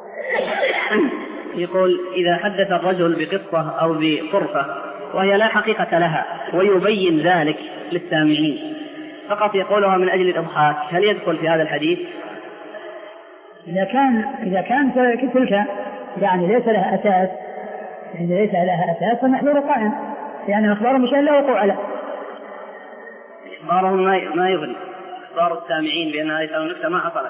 يقول إذا حدث الرجل بقصة أو بطرفة وهي لا حقيقة لها ويبين ذلك للسامعين فقط يقولها من أجل الإضحاك، هل يدخل في هذا الحديث؟ إذا كان إذا كان تلك يعني ليس لها أساس، يعني ليس لها أساس فالمحذور قائم، يعني أخبار مشان لا وقوع له. إخبارهم ما يغني، إخبار السامعين بأنها ليس له نكتة ما حصلت.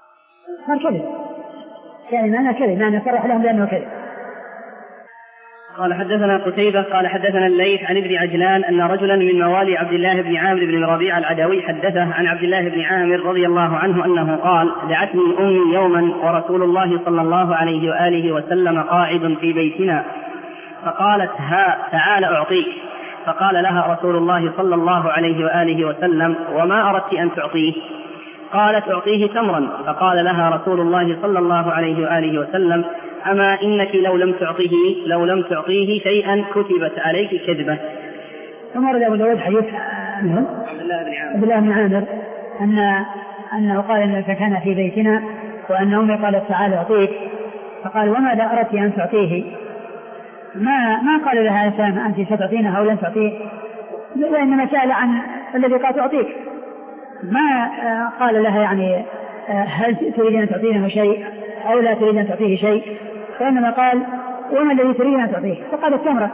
صار كذب، يعني معنى كذب، معنى صرح لهم بأنه كذب. قال حدثنا قتيبة قال حدثنا الليث عن ابن عجلان أن رجلا من موالي عبد الله بن عامر بن ربيعة العدوي حدثه عن عبد الله بن عامر رضي الله عنه أنه قال: دعتني أمي يوما ورسول الله صلى الله عليه وآله وسلم قاعد في بيتنا، فقالت: ها تعال أعطيك. فقال لها رسول الله صلى الله عليه وآله وسلم: وما أردت أن تعطيه؟ قالت: أعطيه تمرا. فقال لها رسول الله صلى الله عليه وآله وسلم: أما إنك لو لم تعطيه لو لم تعطيه شيئا كتبت عليك كذبة. ثم ورد أبو داود حديث عنه عبد الله بن عامر عبد الله بن عامر أن أنه قال إنك كان في بيتنا وأن أمي قالت: تعال أعطيك. فقال: وماذا أردت أن تعطيه؟ ما ما قال لها إنسان أنت ستعطينه أو لن تعطيه، وإنما سأل عن الذي قال تعطيك، ما قال لها يعني هل تريد أن تعطينه شيء أو لا تريد أن تعطيه شيء، وإنما قال: وما الذي تريد أن تعطيه؟ فقال: التمرة.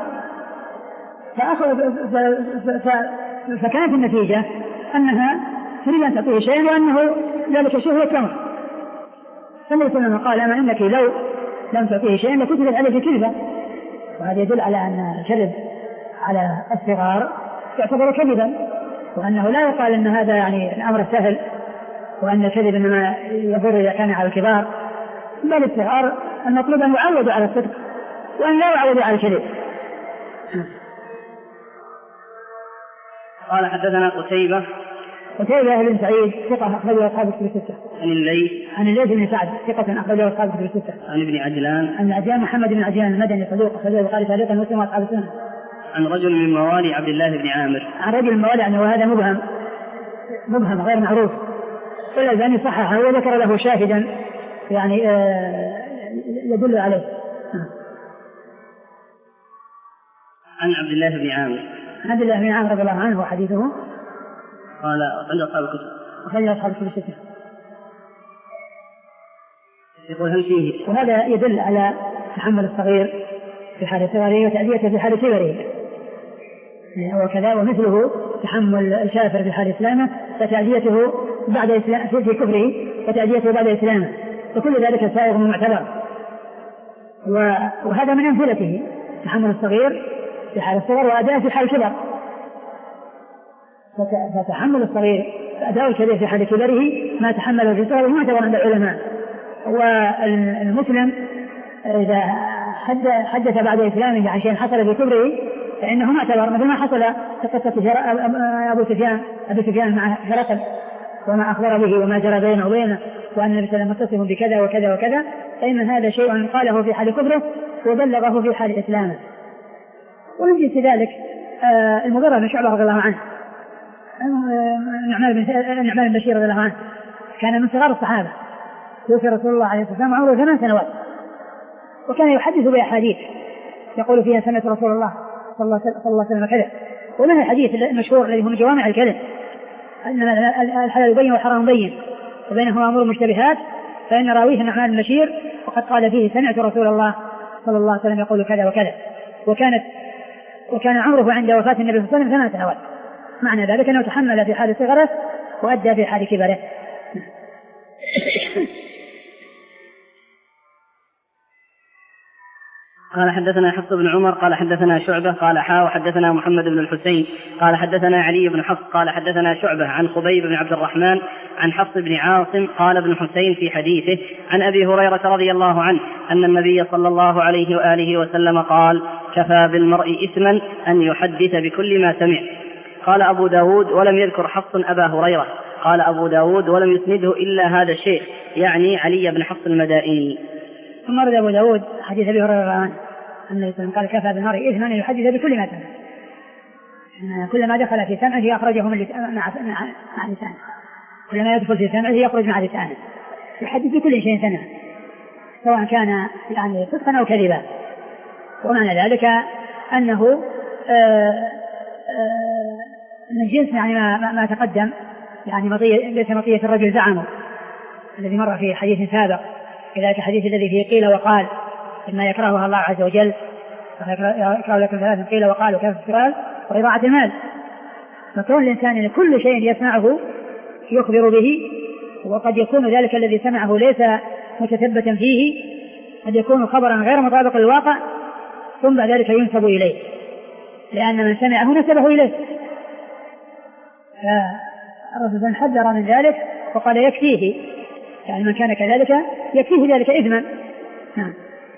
فكانت النتيجة أنها تريد أن تعطيه شيئا وأنه ذلك الشيء هو التمر. فالنبي صلى الله عليه وسلم قال: أما إنك لو لم تعطيه شيئا لكتبت عليك كذبة. وهذا يدل على أن الكذب على الصغار يعتبر كذبا، وأنه لا يقال أن هذا يعني الأمر سهل، وأن الكذب إنما يضر إذا كان على الكبار، بل الصغار المطلوب أن يعودوا على الصدق وأن لا يعودوا على الكذب. قال حدثنا قتيبة قتيبة بن سعيد ثقة أخرجه أصحاب الكتب الستة. عن الليث عن الليث بن سعد ثقة أخرجه أصحاب الكتب الستة. عن ابن عجلان عن عجلان محمد بن عجلان المدني صدوق أخرجه البخاري تعليقا ومسلم وأصحاب السنة. عن رجل من موالي عبد الله بن عامر عن رجل من موالي عنه، وهذا مبهم مبهم غير معروف، والألباني صححه وذكر له شاهدا يعني آه يدل عليه. عن عبد الله بن عامر عبد الله بن عامر رضي الله عنه وحديثه قال عند أصحاب الكتب وخرج أصحاب الكتب الستة. يقول هل فيه، وهذا يدل على تحمل الصغير في حال صغره وتأديته في حال كبره، وكذا ومثله تحمل الكافر في حال إسلامه وتأديته بعد إسلام في كفره وتأديته بعد إسلامه، وكل ذلك سائغ معتبر. وهذا من أمثلته تحمل الصغير في حال الصغر وأداء في حال الكبر. فتحمل الصغير أداء الكبير في حال كبره ما تحمله في صغره معتبر عند العلماء. والمسلم إذا حدث بعد إسلامه عن شيء حصل في كبره فإنه معتبر، مثل ما حصل في قصة أبو سفيان أبو سفيان مع هرقل وما أخبر به وما جرى بينه وبينه، وأن النبي صلى الله عليه وسلم متصف بكذا وكذا وكذا، فإن هذا شيء قاله في حال كبره وبلغه في حال إسلامه. ومن جنس ذلك المغيرة بن شعبة رضي الله عنه، النعمان بن بشير رضي الله عنه كان من صغار الصحابة، توفي رسول الله عليه الصلاة والسلام عمره ثمان سنوات، وكان يحدث بأحاديث يقول فيها سمعت رسول الله صلى الله عليه وسلم كذا. ومن الحديث المشهور الذي هو من جوامع الكلم أن الحلال بين والحرام بين وبينهما أمور مشتبهات، فإن راويه النعمان بن بشير وقد قال فيه سمعت رسول الله صلى الله عليه وسلم يقول كذا وكذا، وكانت وكان عمره عند وفاة النبي صلى الله عليه وسلم ثمان سنوات. معنى ذلك أنه تحمل في حال صغره وأدى في حال كبره. قال حدثنا حفص بن عمر قال حدثنا شعبة قال حا وحدثنا محمد بن الحسين قال حدثنا علي بن حفص قال حدثنا شعبة عن خبيب بن عبد الرحمن عن حفص بن عاصم قال ابن حسين في حديثه عن أبي هريرة رضي الله عنه أن النبي صلى الله عليه وآله وسلم قال: كفى بالمرء إثما أن يحدث بكل ما سمع. قال أبو داود ولم يذكر حفص أبا هريرة. قال أبو داود ولم يسنده إلا هذا الشيخ، يعني علي بن حفص المدائني. ثم رد أبو داود حديث أبي هريرة عنه أن قال: كفى بالمرء إثما أن يحدث بكل ما سمع. كل ما دخل في سمعه أخرجه من مع لسانه، كل ما يدخل في سمعه يخرج مع لسانه، يحدث بكل شيء سمع سواء كان يعني صدقا أو كذبا. ومعنى ذلك أنه آآ آآ من جنس يعني ما, ما تقدم، يعني مطية ليس مطية الرجل زعمه الذي مر في حديث سابق، كذلك الحديث الذي فيه قيل وقال مما يكرهها الله عز وجل، يكره لكم ثلاثا قيل وقال وكيف السؤال وإضاعة المال. فكون الإنسان كل شيء يسمعه يخبر به، وقد يكون ذلك الذي سمعه ليس متثبتا فيه، قد يكون خبرا غير مطابق للواقع، ثم بعد ذلك ينسب إليه، لأن من سمعه نسبه إليه. فالرسول حذر من ذلك وقال يكفيه، يعني من كان كذلك يكفيه ذلك إثما. نعم.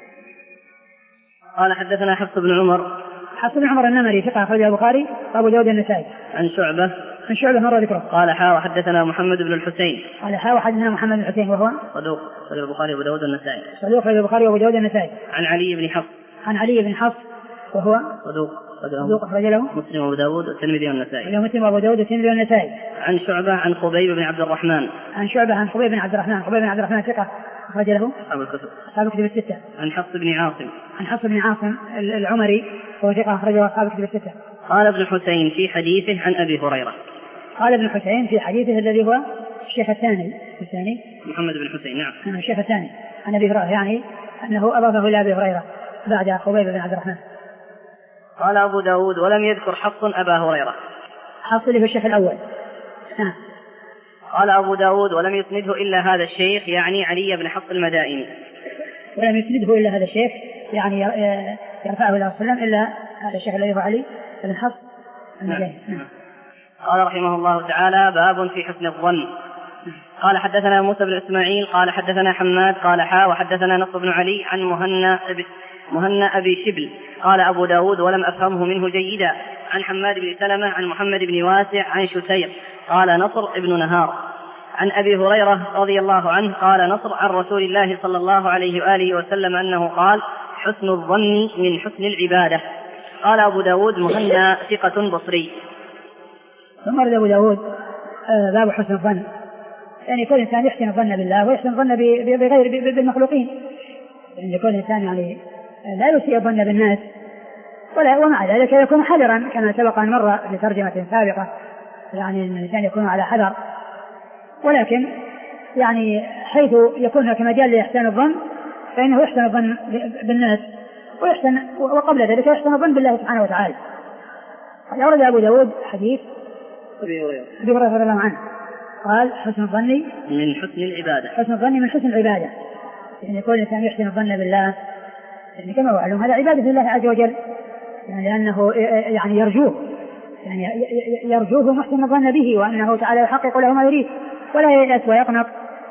قال حدثنا حفص بن عمر. حفص بن عمر النمري ثقة أخرجه البخاري وأبو داود النسائي. عن شعبة. عن شعبة مرة ذكره. قال حا وحدثنا محمد بن الحسين. قال حا وحدثنا محمد بن الحسين وهو صدوق أخرجه البخاري وأبو داود النسائي. صدوق أخرجه البخاري وأبو داود النسائي. عن علي بن حفص. عن علي بن حفص وهو صدوق صدوق أخرج له مسلم وأبو داود والترمذي والنسائي. مسلم وأبو داود والترمذي والنسائي. عن شعبة عن خبيب بن عبد الرحمن. عن شعبة عن خبيب بن عبد الرحمن. خبيب بن عبد الرحمن ثقة أخرج له أصحاب الكتب. أصحاب الكتب الستة. عن حفص بن عاصم. عن حفص بن عاصم العمري وهو ثقة أخرجه أصحاب الكتب الستة. قال ابن حسين في حديثه عن أبي هريرة. قال ابن حسين في حديثه الذي هو الشيخ الثاني الثاني محمد بن حسين. نعم. نعم الشيخ الثاني عن أبي هريرة، يعني أنه أضافه إلى أبي هريرة بعد خبيب بن عبد الرحمن. قال أبو داود ولم يذكر حفص أبا هريرة. حفص اللي هو الشيخ الأول. نعم. قال أبو داود ولم يسنده إلا هذا الشيخ، يعني علي بن حفص المدائني. ولم يسنده إلا هذا الشيخ، يعني يرفعه إلى رسول الله إلا هذا الشيخ الذي هو علي بن حفص المدائني. نعم. قال رحمه الله تعالى باب في حسن الظن. قال حدثنا موسى بن إسماعيل قال حدثنا حماد قال حا وحدثنا نصر بن علي عن مهنا مهنا أبي شبل. قال أبو داود ولم أفهمه منه جيدا. عن حماد بن سلمة عن محمد بن واسع عن شتير قال نصر ابن نهار. عن أبي هريرة رضي الله عنه قال نصر عن رسول الله صلى الله عليه وآله وسلم أنه قال حسن الظن من حسن العبادة. قال أبو داود مهنا ثقة بصري. ثم رد أبو داود باب حسن الظن، يعني كل إنسان يحسن الظن بالله ويحسن الظن بغير بالمخلوقين، يعني كل إنسان يعني لا يسيء الظن بالناس، ولا ومع ذلك يكون حذرا كما سبق أن مر في ترجمة سابقة، يعني أن الإنسان يكون على حذر، ولكن يعني حيث يكون هناك مجال لإحسان الظن فإنه يحسن الظن بالناس ويحسن وقبل ذلك يحسن الظن بالله سبحانه وتعالى. أورد أبو داود حديث أبي هريرة رضي الله عنه قال حسن الظن من حسن العبادة. حسن الظن من حسن العبادة، يعني يكون الإنسان يحسن الظن بالله، يعني كما معلوم هذا عبادة الله عز وجل، يعني لأنه يعني يرجوه، يعني يرجوه محسن الظن به وأنه تعالى يحقق له ما يريد ولا ييأس ويقنط،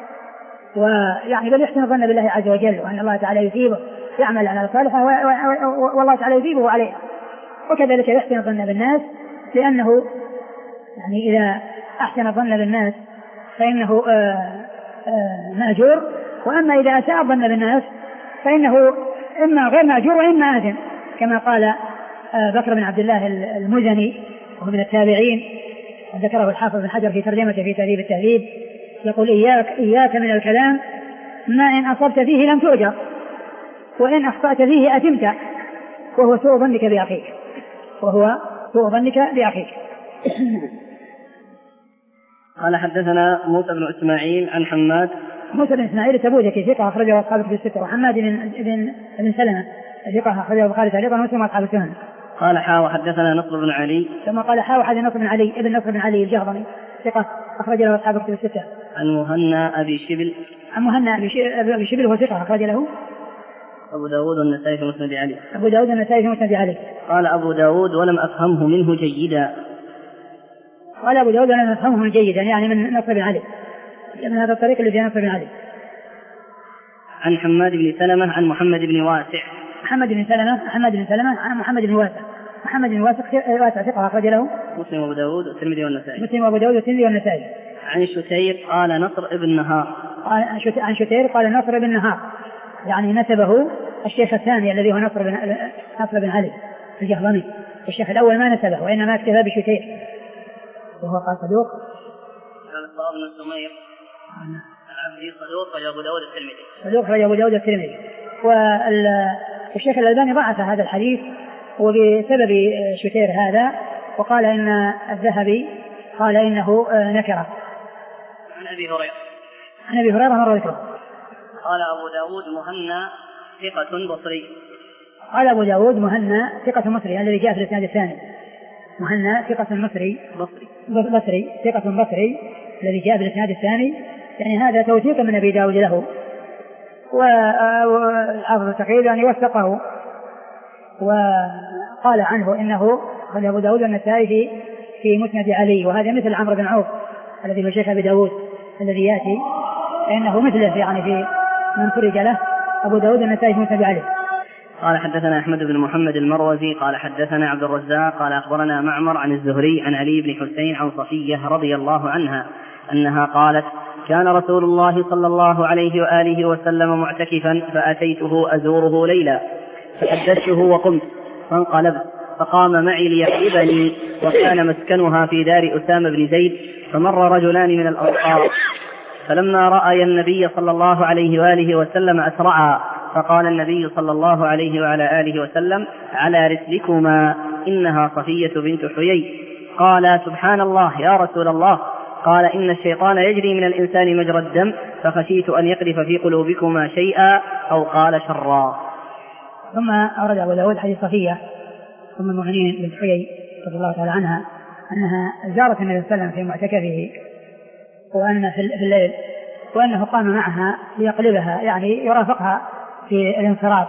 ويعني بل يحسن الظن بالله عز وجل وأن الله تعالى يثيبه يعمل على صالحه والله تعالى يثيبه عليه. وكذلك يحسن الظن بالناس لأنه يعني إذا أحسن الظن بالناس فإنه مأجور، وأما إذا أساء الظن بالناس فإنه إما غير مأجور وإما آثم، كما قال بكر بن عبد الله المزني وهو من التابعين ذكره الحافظ بن حجر في ترجمته في تهذيب التهذيب، يقول إياك, إياك من الكلام ما إن أصبت فيه لم تؤجر وإن أخطأت فيه أثمت، وهو سوء ظنك بأخيك وهو سوء ظنك بأخيك. قال حدثنا موسى بن إسماعيل عن حماد. موسى بن إسماعيل التبوذكي ثقة أخرجه أصحاب الكتب الستة، وحماد بن بن بن سلمة ثقة أخرجه البخاري تعليقا ومسلم وأصحاب السنن. قال حا وحدثنا نصر بن علي. ثم قال حا وحدثنا نصر بن علي ابن نصر بن علي الجهضمي ثقة أخرج له أصحاب الكتب الستة. عن مهنا أبي شبل. عن مهنا أبي شبل هو ثقة أخرج له أبو داود والنسائي في مسند علي. أبو داود والنسائي في مسند علي. قال أبو داود ولم أفهمه منه جيدا. قال أبو داود ولم أفهمه جيدا، يعني من نصر بن علي، من هذا الطريق اللي في نصر بن علي. عن حماد بن سلمة عن محمد بن واسع. محمد بن سلمة محمد بن سلمة عن محمد بن واسع. محمد بن واسع واسع ثقة أخرج له مسلم وأبو داود والترمذي والنسائي. مسلم وأبو داود والترمذي والنسائي. عن شتير قال نصر ابن نهار. قال عن شتير قال نصر بن نهار، يعني نسبه الشيخ الثاني الذي هو نصر بن نصر بن علي الجهضمي، الشيخ الأول ما نسبه وإنما اكتفى بشتير وهو قال صدوق. قال الصواب بن السمير العبدي صدوق رجع أبو داود الترمذي. صدوق رجع أبو داود الترمذي. والشيخ الألباني ضعف هذا الحديث وبسبب شتير هذا، وقال إن الذهبي قال إنه نكرة. عن أبي هريرة. عن أبي هريرة مرة ذكره. قال أبو داود مهنا ثقة بصري. قال أبو داود مهنا ثقة مصري الذي جاء في الإسناد الثاني. مهنا ثقة مصري بصري بصري ثقة بصري الذي جاء في الإسناد الثاني، يعني هذا توثيق من أبي داود له، والحافظ التقييد يعني وثقه وقال عنه إنه أخرج أبو داود والنسائي في في مسند علي، وهذا مثل عمرو بن عوف الذي هو شيخ أبي داود الذي يأتي، فإنه مثله يعني في من فرج له أبو داود والنسائي في مسند علي. قال حدثنا أحمد بن محمد المروزي قال حدثنا عبد الرزاق قال أخبرنا معمر عن الزهري عن علي بن حسين عن صفية رضي الله عنها أنها قالت: كان رسول الله صلى الله عليه وآله وسلم معتكفا فأتيته أزوره ليلا فحدثته وقمت فانقلبت فقام معي ليقلبني، وكان مسكنها في دار أسامة بن زيد، فمر رجلان من الأنصار فلما رأى النبي صلى الله عليه وآله وسلم أسرعا، فقال النبي صلى الله عليه وعلى آله وسلم: على رسلكما إنها صفية بنت حيي. قال: سبحان الله يا رسول الله. قال: إن الشيطان يجري من الإنسان مجرى الدم، فخشيت أن يقذف في قلوبكما شيئا أو قال شرا. ثم أورد أبو داود حديث صفية أم المؤمنين بنت حيي رضي الله تعالى عنها أنها زارت النبي صلى الله عليه وسلم في معتكفه وأن في الليل، وأنه قام معها ليقلبها يعني يرافقها في الانصراف،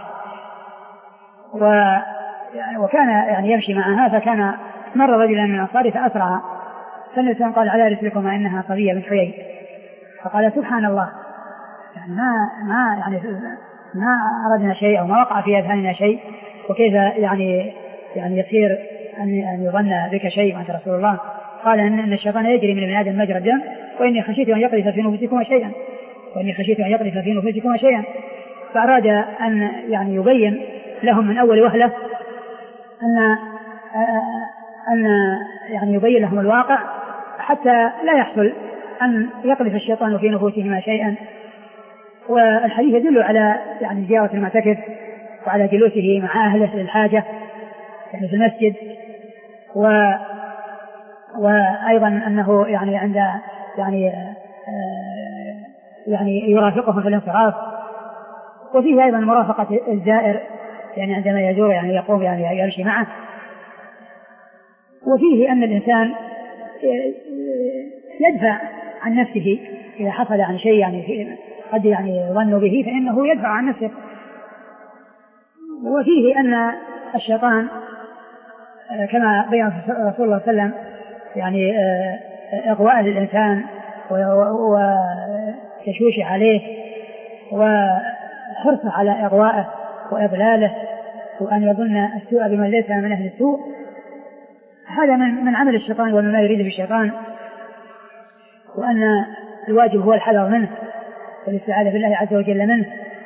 وكان يعني يمشي معها، فكان مر رجلا من الأنصار فأسرع، فالنبي قال: على رسلكما إنها صفية بنت حيي. فقال: سبحان الله، يعني ما ما يعني ما أردنا شيء أو ما وقع في أذهاننا شيء، وكيف يعني يعني يصير أن أن يظن بك شيء وأنت رسول الله. قال: إن الشيطان يجري من ابن آدم مجرى الدم، وإني خشيت أن يقذف في نفوسكما شيئا وإني خشيت أن يقذف في نفوسكما شيئا. فأراد أن يعني يبين لهم من أول وهلة أن أن يعني يبين لهم الواقع حتى لا يحصل أن يقذف الشيطان في نفوسهما شيئا. والحديث يدل على يعني زيارة المعتكف وعلى جلوسه مع أهله للحاجة يعني في المسجد، و وأيضا أنه يعني عند يعني يعني يرافقهم في الانصراف، وفيه أيضا مرافقة الزائر يعني عندما يزور يعني يقوم يعني يمشي معه. وفيه أن الإنسان يدفع عن نفسه إذا حصل عن شيء يعني قد يعني ظن به فإنه يدفع عن نفسه. وفيه أن الشيطان كما بين رسول الله صلى الله عليه وسلم يعني إغواء للإنسان وتشويش عليه وحرصه على إغوائه وإضلاله وأن يظن السوء بمن ليس من أهل السوء، هذا من من عمل الشيطان ومما يريده الشيطان، وأن الواجب هو الحذر منه والاستعاذة بالله عز وجل منه.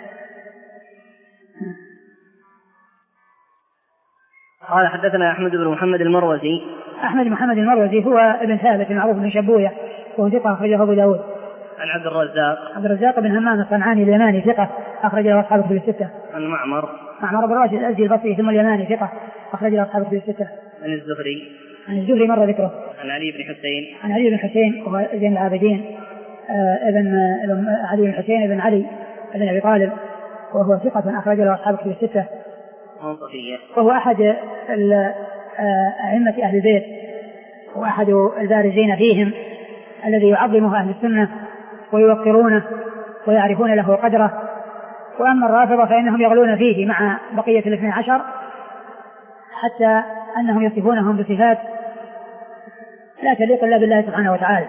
قال حدثنا أحمد بن محمد المروزي. أحمد بن محمد المروزي هو ابن ثابت المعروف بن شبوية وهو ثقة أخرجه أبو داود. عن عبد الرزاق. عبد الرزاق بن همام الصنعاني اليماني ثقة أخرج له أصحاب الكتب الستة. عن معمر. معمر بن راشد الأزدي البصري ثم اليماني ثقة أخرج له أصحاب الكتب الستة. عن الزهري. عن الزهري مر ذكره. عن علي بن حسين. عن علي بن حسين وهو زين العابدين آه ابن علي بن حسين ابن علي بن أبي طالب وهو ثقة أخرج له أصحاب الكتب الستة. وهو أحد أئمة أهل البيت وأحد البارزين فيهم الذي يعظمه أهل السنة ويوقرونه ويعرفون له قدره. وأما الرافضة فإنهم يغلون فيه مع بقية الاثنين عشر حتى أنهم يصفونهم بصفات لا تليق إلا بالله سبحانه وتعالى.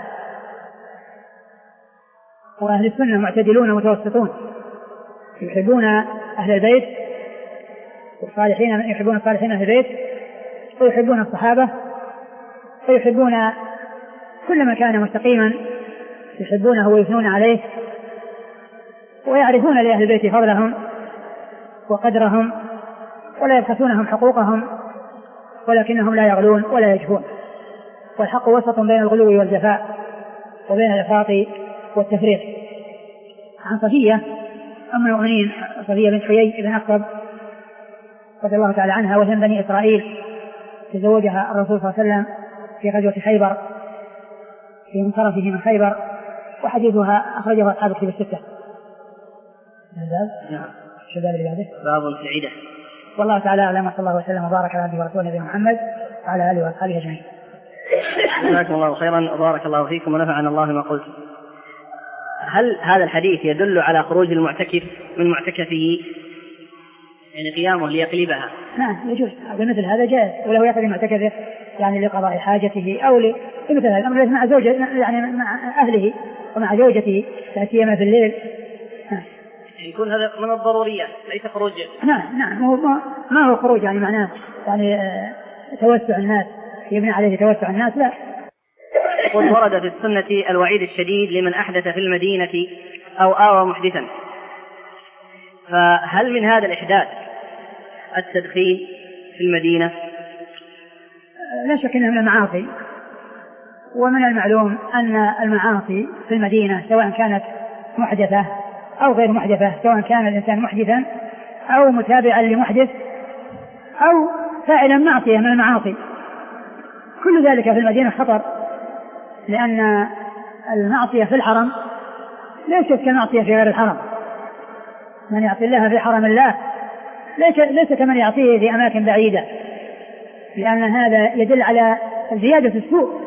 وأهل السنة معتدلون متوسطون يحبون أهل البيت والصالحين، يحبون الصالحين أهل البيت ويحبون الصحابة ويحبون كل ما كان مستقيما يحبونه ويثنون عليه، ويعرفون لأهل البيت فضلهم وقدرهم ولا يبخسونهم حقوقهم، ولكنهم لا يغلون ولا يجفون. والحق وسط بين الغلو والجفاء وبين الإفراط والتفريط. عن صفية أم المؤمنين صفية بنت حيي بن أخطب رضي الله تعالى عنها وهي من بني إسرائيل، تزوجها الرسول صلى الله عليه وسلم في غزوة خيبر في منصرفه من خيبر، وحديثها أخرجه أصحاب الكتب الستة. نعم. شو باب اللي بعده؟ باب سعيدة. والله تعالى أعلم، صلى الله وسلم وبارك على عبده ورسوله نبينا محمد وعلى آله وأصحابه أجمعين. جزاكم الله خيرا وبارك الله فيكم ونفعنا الله ما قلت. هل هذا الحديث يدل على خروج المعتكف من معتكفه يعني قيامه ليقلبها. نعم يجوز، مثل هذا جائز، وله يقضي معتكفه يعني لقضاء حاجته أو لمثل هذا الأمر مع زوجه يعني مع أهله ومع زوجته تأتيما في الليل. يكون هذا من الضروريات ليس خروج. نعم نعم ما هو خروج يعني معناه يعني آه توسع الناس، يبنى عليه توسع الناس لا. يقول ورد في السنة الوعيد الشديد لمن أحدث في المدينة أو آوى محدثا، فهل من هذا الإحداث التدخين في المدينة؟ لا شك أنه من المعاصي، ومن المعلوم أن المعاصي في المدينة سواء كانت محدثة أو غير محدثة، سواء كان الإنسان محدثا أو متابعا لمحدث أو فاعلا معصية من المعاصي، كل ذلك في المدينة خطر، لأن المعصية في الحرم ليست كمعصية في غير الحرم. من يعصي الله في حرم الله ليس كمن يعصيه في أماكن بعيدة، لأن هذا يدل على زيادة السوء،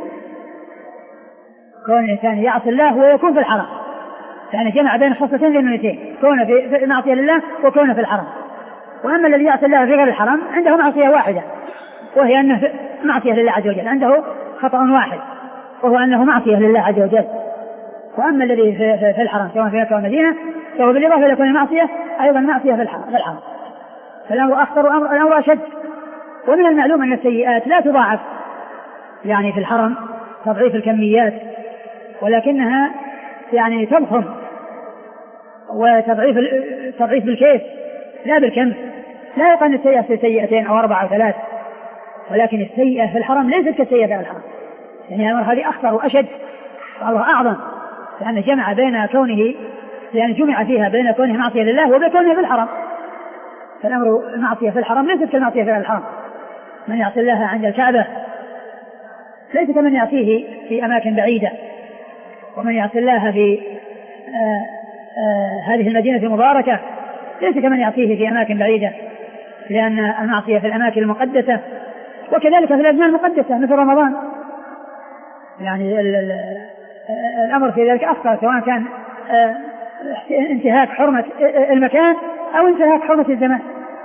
كون الإنسان يعصي الله ويكون في الحرم، يعني جمع بين خصلتين للمنتين، كون في معصية لله وكون في الحرم. وأما الذي يعصي الله في غير الحرم عنده معصية واحدة، وهي أنه معصية لله عز وجل، عنده خطأ واحد وهو أنه معصية لله عز وجل. وأما الذي في الحرم سواء في مكة والمدينة فهو بالإضافة إلى كون المعصية أيضا معصية في الحرم. فالأمر أخطر والأمر أشد. ومن المعلوم أن السيئات لا تضاعف يعني في الحرم تضعيف الكميات، ولكنها يعني تضخم وتضعيف تضعيف بالكيف لا بالكم. لا يقال السيئة في سيئتين أو أربعة أو ثلاث، ولكن السيئة في الحرم ليست كالسيئة في الحرم، يعني الأمر هذه أخطر وأشد والله أعظم، لأن جمع بين كونه يعني جمع فيها بين كونه معصية لله وبكونه في الحرم. فالأمر المعصية في الحرم ليست كالمعصية في الحرم. من يعصي الله عند الكعبة ليس كمن يعصيه في أماكن بعيدة، ومن يعصي الله في آآ آآ هذه المدينة المباركة ليس كمن يعصيه في أماكن بعيدة، لأن المعصية في الأماكن المقدسة وكذلك في الأزمان المقدسة مثل رمضان، يعني الأمر في ذلك أخطر، سواء كان انتهاك حرمة المكان أو انتهاك حرمة الزمان.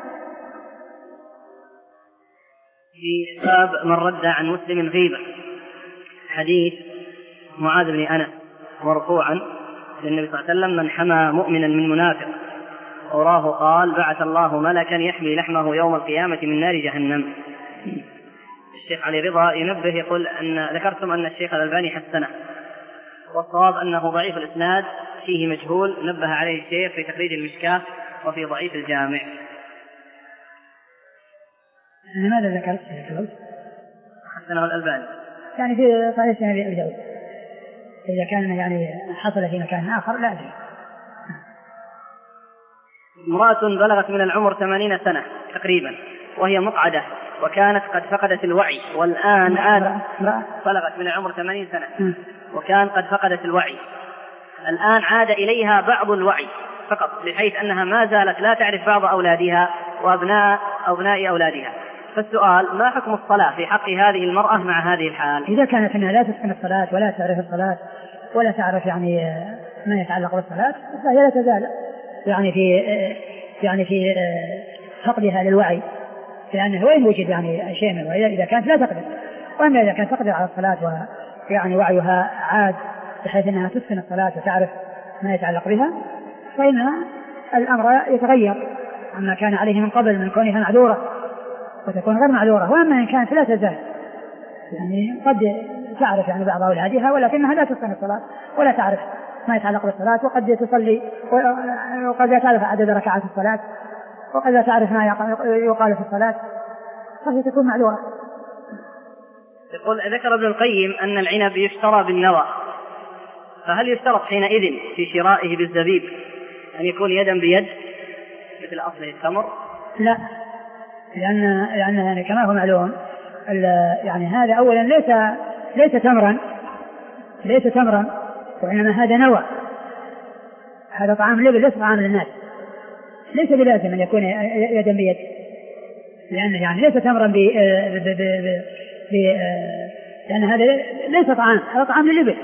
في باب من رد عن مسلم غيبة، حديث معاذ بن أنس مرفوعا للنبي صلى الله عليه وسلم: من حمى مؤمنا من منافق أراه قال بعث الله ملكا يحمي لحمه يوم القيامة من نار جهنم. الشيخ علي رضا ينبه يقول أن ذكرتم أن الشيخ الألباني حسنه، والصواب أنه ضعيف الإسناد فيه مجهول، نبه عليه الشيخ في تخريج المشكاة وفي ضعيف الجامع. لماذا ذكرت حسنه الألباني؟ يعني في صحيح أبي داود، إذا كان يعني حصل في مكان آخر لا أدري. امرأة بلغت من العمر ثمانين سنة تقريبا وهي مقعدة وكانت قد فقدت الوعي، والآن عاد بلغت من العمر ثمانين سنة وكان قد فقدت الوعي، الآن عاد إليها بعض الوعي فقط، بحيث أنها ما زالت لا تعرف بعض أولادها وأبناء أبناء أولادها. فالسؤال: ما حكم الصلاة في حق هذه المرأة مع هذه الحال؟ إذا كانت أنها لا تتقن الصلاة ولا تعرف الصلاة ولا تعرف يعني ما يتعلق بالصلاة فهي لا تزال يعني في يعني في فقدها للوعي، لأنه وين وجد يعني شيء من الوعي إذا كانت لا تقدر. وأما إذا كانت تقدر على الصلاة ويعني وعيها عاد بحيث أنها تتقن الصلاة وتعرف ما يتعلق بها فإن الأمر يتغير عما كان عليه من قبل من كونها معذورة وتكون غير معذورة. وأما إن كانت لا تزال يعني قد تعرف يعني بعض أولادها ولكنها لا تتقن الصلاة ولا تعرف ما يتعلق بالصلاة، وقد تصلي وقد لا تعرف عدد ركعات الصلاة وقد لا تعرف ما يقال في الصلاة فهي تكون معذورة. يقول: ذكر ابن القيم أن العنب يشترى بالنوى، فهل يشترط حينئذ في شرائه بالزبيب أن يكون يدا بيد مثل أصله التمر؟ لا، لأن لأن يعني كما هو معلوم يعني هذا أولا ليس ليس تمرا ليس تمرا وإنما هذا نوى، هذا طعام لبن ليس طعام للناس، ليس بلازم أن يكون يدا بيد، لأنه يعني ليس تمرا ب ب ب لأن هذا ليس طعام، هذا طعام للبن،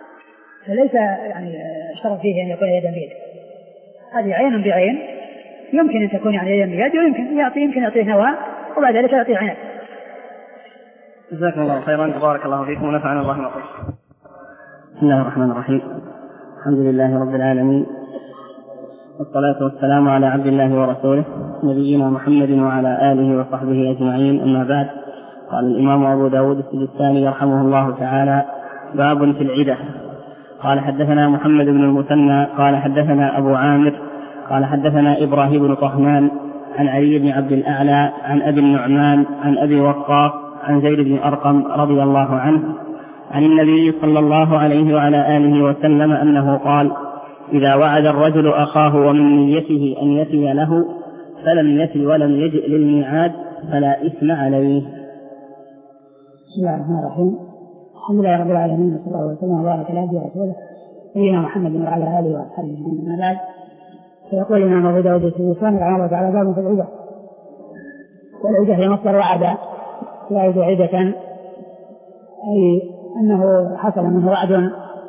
فليس يعني اشترط فيه أن يكون يدا بيد. هذه عين بعين يمكن أن تكون يعني يد بيد، ويمكن يعطي يمكن يعطيه نواة وبعد ذلك يعطيه عنب. جزاكم الله خيرا، بارك الله فيكم ونفعنا الله ما قلت. بسم الله الرحمن الرحيم، الحمد لله رب العالمين، والصلاة والسلام على عبد الله ورسوله نبينا محمد وعلى آله وصحبه أجمعين، أما بعد. قال الإمام أبو داود السجستاني يرحمه الله تعالى: باب في العدة. قال حدثنا محمد بن المثنى قال حدثنا أبو عامر قال حدثنا إبراهيم بن طهمان عن علي بن عبد الأعلى عن أبي النعمان عن أبي وقاص عن زيد بن أرقم رضي الله عنه عن النبي صلى الله عليه وعلى آله وسلم أنه قال: إذا وعد الرجل أخاه ومن نيته أن يفي له فلم يفي ولم يجئ للميعاد فلا إثم عليه. بسم الله الرحمن الرحيم، الحمد لله رب العالمين، وصلى الله وسلم وبارك على عبده ورسوله نبينا محمد وعلى آله وأصحابه أجمعين، أما بعد. فيقول الإمام أبو داود السجستاني رحمه الله تعالى: باب في العدة. والعدة هي مصدر وعد، يعد عدة، أي أنه حصل منه وعد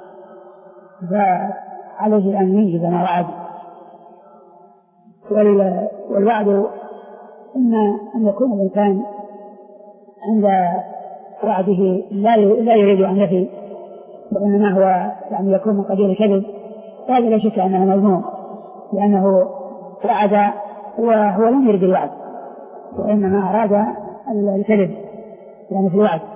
فعليه أن ينجز ما وعد. والوعد إما أن يكون الإنسان عند وعده لا يريد أن يفي، وإنما هو يعني يكون من قبيل الكذب، هذا لا شك أنه مذموم، لأنه وعد وهو لم يرد الوعد، وإنما أراد الكذب يعني في الوعد.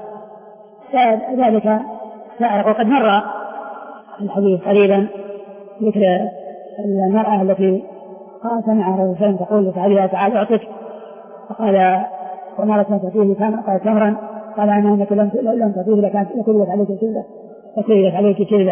ذلك سائر. وقد مر الحديث قريبا ذكر المرأة التي قال سمع رجلا تقول لصاحبها: تعال أعطيك، فقال: وما لك تعطيه؟ قال: تمرا. قال: أنا إنك لم تعطيه لكانت لكذبت عليك كذبة لكذبت عليك كذبة.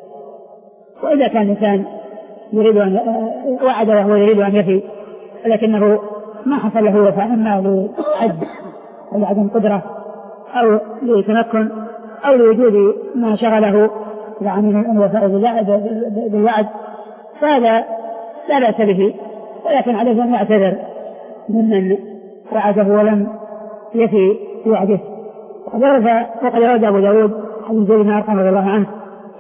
وإذا كان الإنسان يريد أن وعد وهو يريد أن يفي، لكنه ما حصل له وفاء، إما لعجز أو لعدم قدرة أو لتمكن أو لوجود ما شغله يعني من الوفاء بالوعد، فهذا لا بأس به، ولكن عليه أن يعتذر ممن وعده ولم يفي بوعده. وقد روى أبو داود عن زيد بن أرقم رضي الله عنه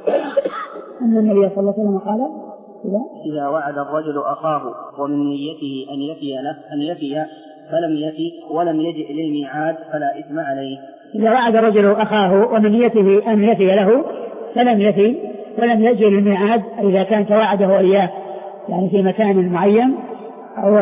أن النبي صلى الله عليه وسلم قال: إذا, إذا وعد الرجل أخاه ومن نيته أن يفي له أن يفي فلم يفي ولم يجئ للميعاد فلا إثم عليه. إذا وعد الرجل أخاه ومن نيته أن يفي له فلم يفي ولم يجئ للميعاد، إذا كان توعده إياه يعني في مكان معين أو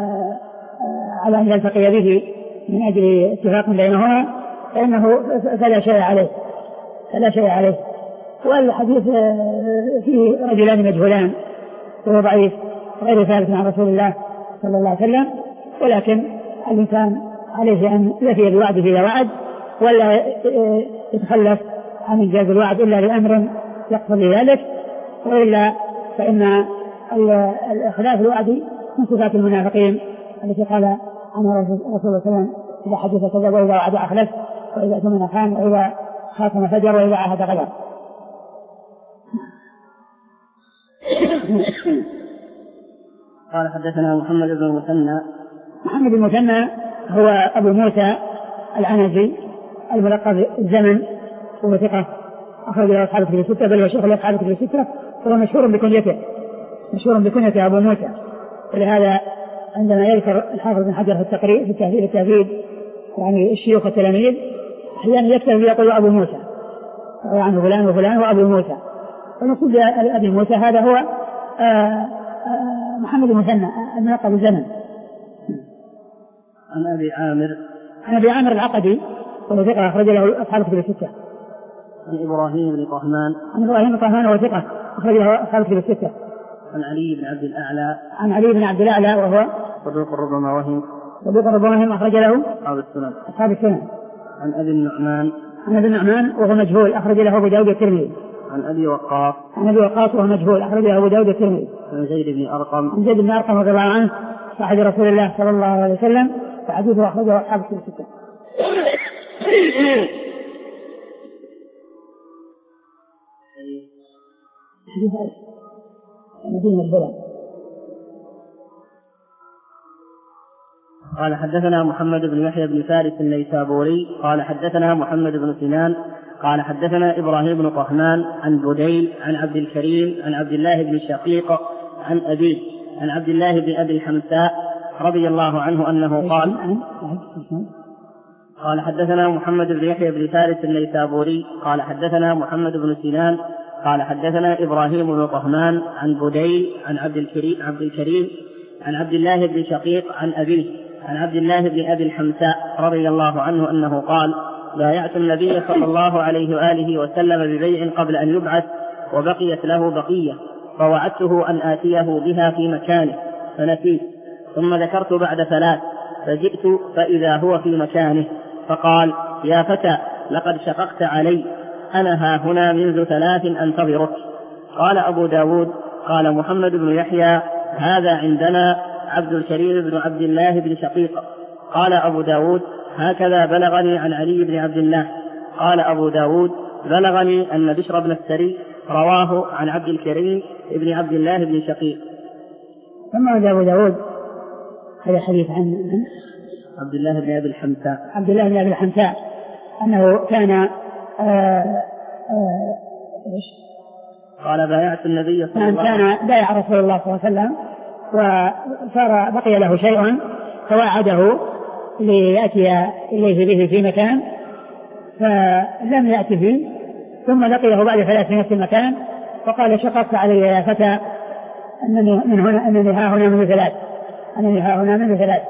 على أن يلتقي به من أجل اتفاق بينهما، فإنه فلا شيء عليه فلا شيء عليه. والحديث فيه رجلان مجهولان وهو ضعيف غير ثابت عن رسول الله صلى الله عليه وسلم، ولكن الإنسان عليه أن يفي بوعده إذا وعد، ولا يتخلف عن إنجاز الوعد إلا بأمر يقتضي ذلك، وإلا فإن الإخلاف الوعد من صفات المنافقين التي قال عنها رسول الله صلى الله عليه وسلم: إذا حدث كذب، وإذا وعد أخلف، وإذا اؤتمن خان، وإذا خاصم فجر، وإذا عاهد غدر. قال حدثنا محمد بن المثنى. محمد بن المثنى هو أبو موسى العنزي الملقب الزمن، وهو ثقة أخرج له أصحاب الكتب الستة، بل هو شيخ أصحاب الكتب الستة، وهو مشهور بكنيته مشهور بكنيته أبو موسى. ولهذا عندما يذكر الحافظ بن حجر في التقريب في التهذيب التهذيب يعني الشيوخ والتلاميذ أحيانا يكتب يقول أبو موسى، يعني فلان وفلان وأبو موسى، فنقول أبي موسى هذا هو آآ آآ محمد المثنى الملقب الزمن. عن أبي عامر عن أبي عامر العقدي وهو ثقة أخرج له أصحاب الكتب الستة. عن إبراهيم بن طهمان عن إبراهيم بن طهمان وهو ثقة أخرج له أصحاب الكتب الستة. عن علي بن عبد الأعلى عن علي بن عبد الأعلى وهو صدوق ربما وهم صدوق ربما وهم أخرج له أصحاب السنن أصحاب السنن. عن أبي النعمان عن أبي النعمان وهو مجهول أخرج له أبو داود الترمذي. عن أبي وقاص عن أبي وقاص وهو مجهول أخرج له أبو داود الترمذي. عن زيد بن أرقم عن زيد بن أرقم رضي الله عنه صاحب رسول الله صلى الله عليه وسلم، فحديثه أخرجه أصحاب الكتب الستة. حديث مدينة البلد. قال حدثنا محمد بن يحيى بن فارس النيسابوري قال حدثنا محمد بن سنان قال حدثنا إبراهيم بن طهمان عن بديل عن عبد الكريم عن عبد الله بن الشقيق عن أبيه عن عبد الله بن أبي الحمساء رضي الله عنه أنه قال قال حدثنا محمد بن يحيى بن فارس النيسابوري قال حدثنا محمد بن سنان قال حدثنا إبراهيم بن طهمان عن بديل عن عبد الكريم, عبد الكريم عن عبد الله بن شقيق عن أبيه عن عبد الله بن أبي الحمساء رضي الله عنه أنه قال بايعت النبي صلى الله عليه وآله وسلم ببيع قبل أن يبعث وبقيت له بقية فوعدته أن آتيه بها في مكانه فنسيت ثم ذكرت بعد ثلاث فجئت فإذا هو في مكانه فقال يا فتى لقد شققت علي أنا ها هنا منذ ثلاث أنتظرك. قال أبو داود قال محمد بن يحيى هذا عندنا عبد الكريم بن عبد الله بن شقيق. قال أبو داود هكذا بلغني عن علي بن عبد الله. قال أبو داود بلغني أن بشر بن السري رواه عن عبد الكريم بن عبد الله بن شقيق. ثم أبو داود هذا حديث عن عبد الله بن أبي الحمساء عبد الله بن أبي الحمساء أنه كان آآ آآ قال بايعت النبي صلى الله عليه وسلم كان بايع رسول الله صلى الله عليه وسلم وصار بقي له شيء فوعده ليأتي إليه به في مكان فلم يأتي فيه ثم لقيه بعد ثلاث في نفس المكان فقال شققت علي يا فتى أنني من هنا أنني ها هنا من ثلاث أنني ها هنا من ثلاث.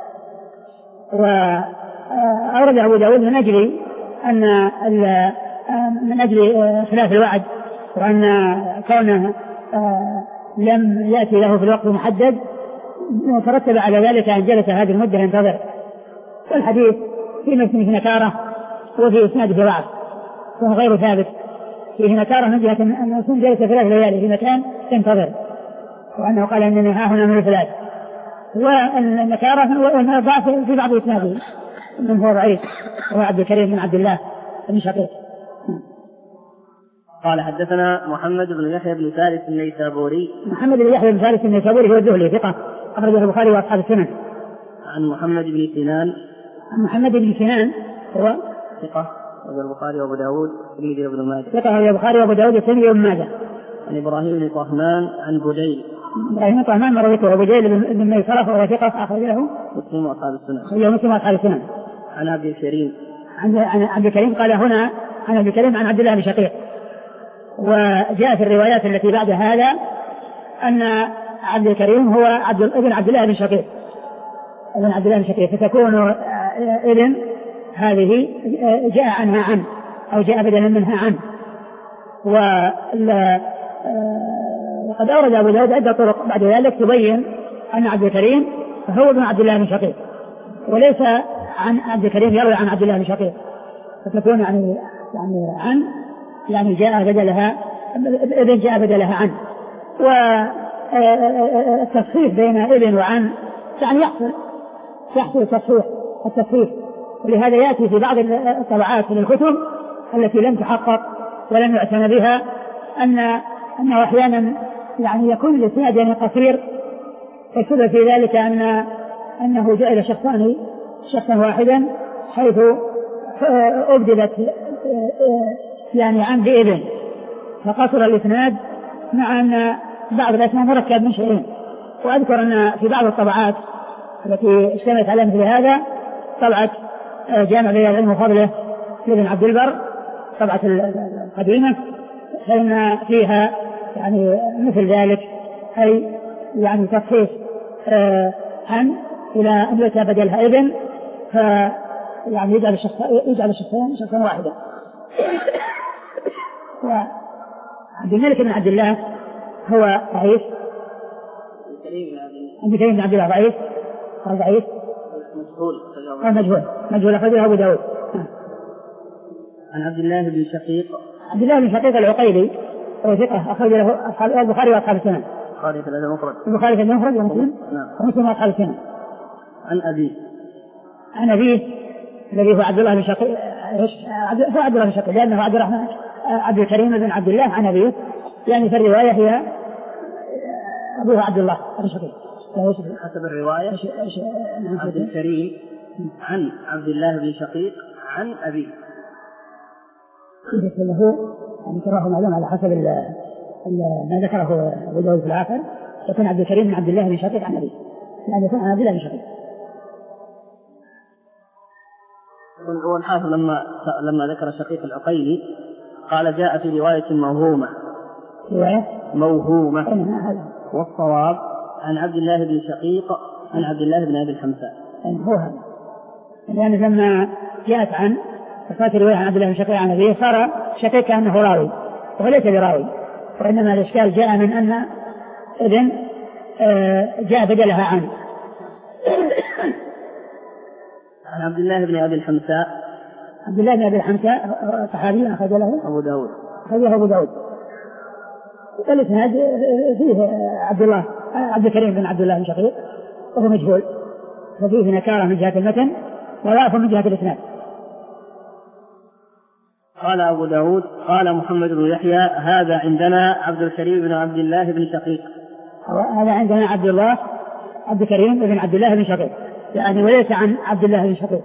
وأورد أبو داود من أجل أن من أجل خلاف الوعد وأن كونه لم يأتي له في الوقت المحدد ترتب على ذلك أن جلس هذه المدة ينتظر. والحديث في مثله نكارة وفي إسناده ضعف وهو غير ثابت. فيه نكارة من جهة أن يكون جلس ثلاث ليالي في مكان ينتظر وأنه قال أنني ها هنا من ثلاث. والنكارة والضعف في بعض إسناده من هو ضعيف هو عبد الكريم بن عبد الله بن شقيق. قال حدثنا محمد بن يحيى بن فارس النيسابوري. محمد بن يحيى بن فارس النيسابوري هو الذهلي ثقة أخرجه البخاري وأصحاب السنن. عن محمد بن سنان. عن محمد بن سنان هو ثقة أخرجه البخاري وأبو داود والترمذي وابن ماجه. ثقة أخرجه البخاري وأبو داود والترمذي وابن ماجه. عن إبراهيم بن طهمان عن بديل. إبراهيم بن طهمان مرويته وبديل بن ميسرة وهو ثقة أخرج له مسلم وأصحاب السنن. أخرجه مسلم وأصحاب السنن. عن عبد الكريم. عن عبد الكريم قال هنا عن عبد الكريم عن عبد الله بن شقيق. وجاء في الروايات التي بعد هذا أن عبد الكريم هو عبد ابن عبد الله بن شقيق ابن عبد الله بن شقيق فتكون ابن هذه جاء عنها عن أو جاء بدلا منها عن. وقد أورد أبو داود عدة طرق بعد ذلك تبين أن عبد الكريم هو ابن عبد الله بن شقيق وليس عن عبد الكريم يروي عن عبد الله بن شقيق فتكون يعني يعني عن يعني جاء بدلها ابن جاء بدلها عن. والتصحيح بين ابن وعن يعني يحصل يحصل التصحيح التصحيح ولهذا يأتي في بعض الطبعات من الكتب التي لم تحقق ولم يعتنى بها أن أنه أحيانا يعني يكون الإسناد يعني قصير فالسبب في ذلك أن أنه جعل شخصان شخصا واحدا حيث أبدلت يعني عن بإذن فقصر الإسناد مع أن بعض الأسماء مركب من شيئين. وأذكر أن في بعض الطبعات التي اشتملت على مثل هذا طبعة جامع بيان العلم وفضله لابن عبد البر طبعة القديمة فإن فيها يعني مثل ذلك أي يعني تصحيح عن إلى أن يؤتى بدلها ابن فيعني يجعل الشخص يجعل الشخصين شخصا واحدا. وعبد الملك بن عبد الله هو ضعيف. عبد الكريم بن عبد الله ضعيف هو ضعيف مجهول مجهول مجهول أخرجه أبو داود. عن عبد الله بن شقيق. عبد الله بن شقيق العقيلي هو ثقة أخرج له أصحاب البخاري وأصحاب السنن. البخاري في المفرد. البخاري في المفرد ومسلم ومسلم وأصحاب السنن. عن أبيه. عن أبيه الذي هو عبد الله بن شقيق هو عبد الله بن شقيق لأنه عبد الرحمن عبد الكريم بن عبد الله عن أبيه يعني في الرواية هي أبوه عبد الله بن شقيق حسب الرواية عبد الكريم عن عبد الله بن شقيق عن أبيه. له يعني تراه معلوم على حسب ال ال ما ذكره أبو داود في الآخر يكون عبد الكريم بن عبد الله بن شقيق عن أبيه، يعني يكون عن عبد الله بن شقيق. هو الحافظ لما لما ذكر شقيق العقيلي قال جاء في رواية موهومة رواية موهومة والصواب عن عبد الله بن شقيق عن عبد الله بن أبي الحمساء. هو هذا، يعني لما جاءت عن فات الرواية عن عبد الله بن شقيق عن أبيه صار شقيق كأنه راوي وهو ليس براوي، وإنما الإشكال جاء من أن إذن جاء بدلها عنه. عن عبد الله بن أبي الحمساء عبد الله بن أبي الحمساء صحابي أخرج له أبو داود أخرجه أبو داود. والإسناد فيه عبد الله عبد الكريم بن عبد الله بن شقيق وهو مجهول، ففيه نكارة من جهة المتن وضعف من جهة الإسناد. قال أبو داود قال محمد بن يحيى هذا عندنا عبد الكريم بن عبد الله بن شقيق. هذا عندنا عبد الله عبد الكريم بن عبد الله بن شقيق، يعني وليس عن عبد الله بن شقيق.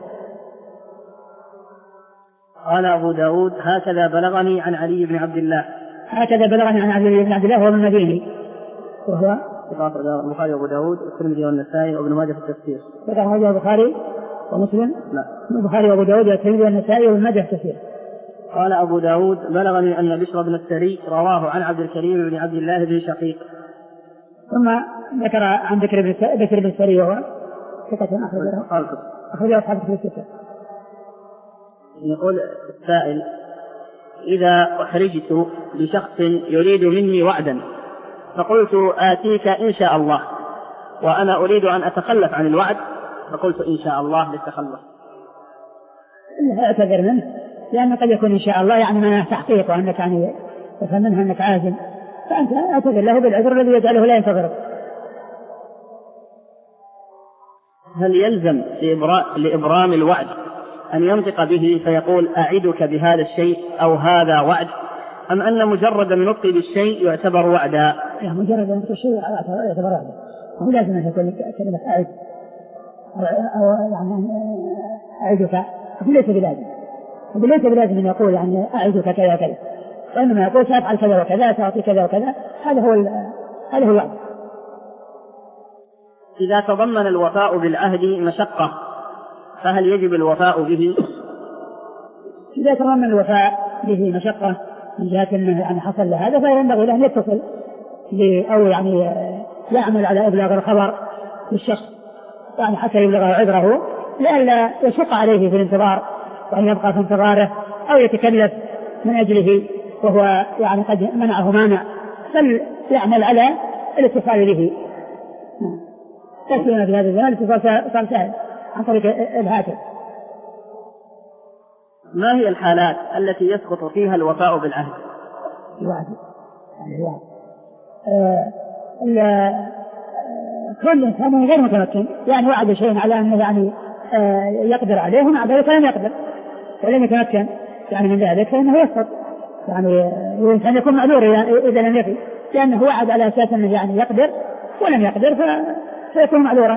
قال أبو داود هكذا بلغني عن علي بن عبد الله هكذا بلغني عن علي بن عبد الله وهو من المديني، وهو البخاري وأبو داود والترمذي والنسائي وابن ماجه في التفسير. ذكر البخاري ومسلم لا البخاري وأبو داود والترمذي والنسائي وابن ماجه في التفسير. قال أبو داود بلغني أن بشر بن السري رواه عن عبد الكريم بن عبد الله بن شقيق. ثم ذكر عن بكر بن السري وهو ثقة أخرجه أخرجه أصحاب الكتب الستة. يقول السائل إذا أحرجت بشخص يريد مني وعدا فقلت آتيك إن شاء الله وأنا أريد أن أتخلف عن الوعد فقلت إن شاء الله للتخلف، اعتذر منه لأنه قد يكون إن شاء الله يعني من تحقيق وأنك يعني تفهم منها أنك عازم، فأنت اعتذر له بالعذر الذي يجعله لا ينتظرك. هل يلزم لإبرام الوعد أن ينطق به فيقول أعدك بهذا الشيء أو هذا وعد، أم أن مجرد النطق بالشيء يعتبر وعدا؟ يعني مجرد النطق بالشيء يعتبر وعدا، هو لازم أن تكون كلمة أعد أو يعني أعدك، ليس بلازم ليس بلازم أن يقول يعني أعدك كذا كذا، وإنما يقول سأفعل كذا وكذا سأعطي كذا وكذا، هذا هو هذا هو الوعد. إذا تضمن الوفاء بالعهد مشقة فهل يجب الوفاء به؟ إذا تضمن الوفاء به مشقة من جهة أنه يعني حصل لهذا فينبغي له أن يتصل أو يعني يعمل على إبلاغ الخبر للشخص يعني حتى يبلغ عذره لئلا يشق عليه في الانتظار وأن يبقى في انتظاره أو يتكلف من أجله وهو يعني قد منعه مانع، بل يعمل على الاتصال به. تسلينا في هذا الزمان الاتصال صار سهل عن طريق الهاتف. ما هي الحالات التي يسقط فيها الوفاء بالعهد؟ الوعد الوعد آه كل إنسان غير متمكن يعني وعد شيء على أنه يعني آه يقدر عليه ومع ذلك لم يقدر ولم يتمكن يعني من ذلك فإنه يسقط، يعني الإنسان يكون معذور إذا لم يفي، لأنه وعد على أساس أنه يعني يقدر ولم يقدر فيكون معذورا.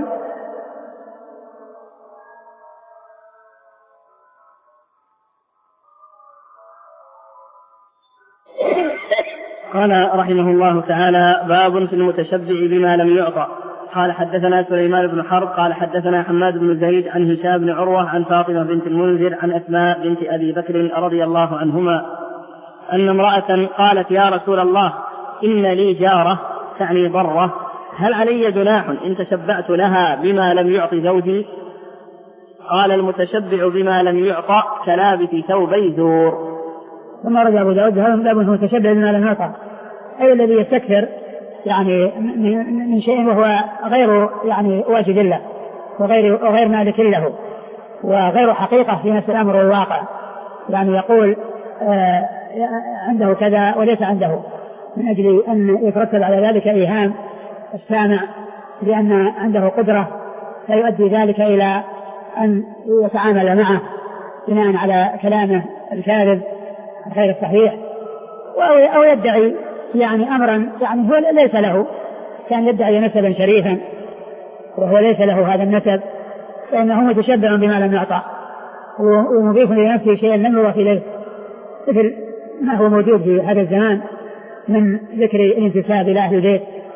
قال رحمه الله تعالى باب في المتشبع بما لم يعطى. قال حدثنا سليمان بن حرب قال حدثنا حماد بن زيد عن هشام بن عروة عن فاطمة بنت المنذر عن أسماء بنت أبي بكر رضي الله عنهما أن امرأة قالت يا رسول الله إن لي جارة تعني ضرة، هل علي جناح إن تشبعت لها بما لم يعط زوجي؟ قال المتشبع بما لم يعطى كلابس ثوبي زور. ثم رجع أبو داود هذا باب المتشبع بما لم يعطى، أي الذي يستكثر يعني من شيء وهو غير يعني واجب له وغير, وغير مالك له وغير حقيقة في نفس الأمر والواقع، يعني يقول آه عنده كذا وليس عنده من أجل أن يترتب على ذلك إيهام السامع لأن عنده قدرة فيؤدي ذلك إلى أن يتعامل معه بناء على كلامه الكاذب غير الصحيح، أو يدعي يعني أمرا يعني هو ليس له، كان يدعي نسبا شريفا وهو ليس له هذا النسب، فإنه متشبع بما لم يعطى ومضيف لنفسه شيئا لم يضف إليه، مثل ما هو موجود في هذا الزمان من ذكر الانتساب إلى أهل البيت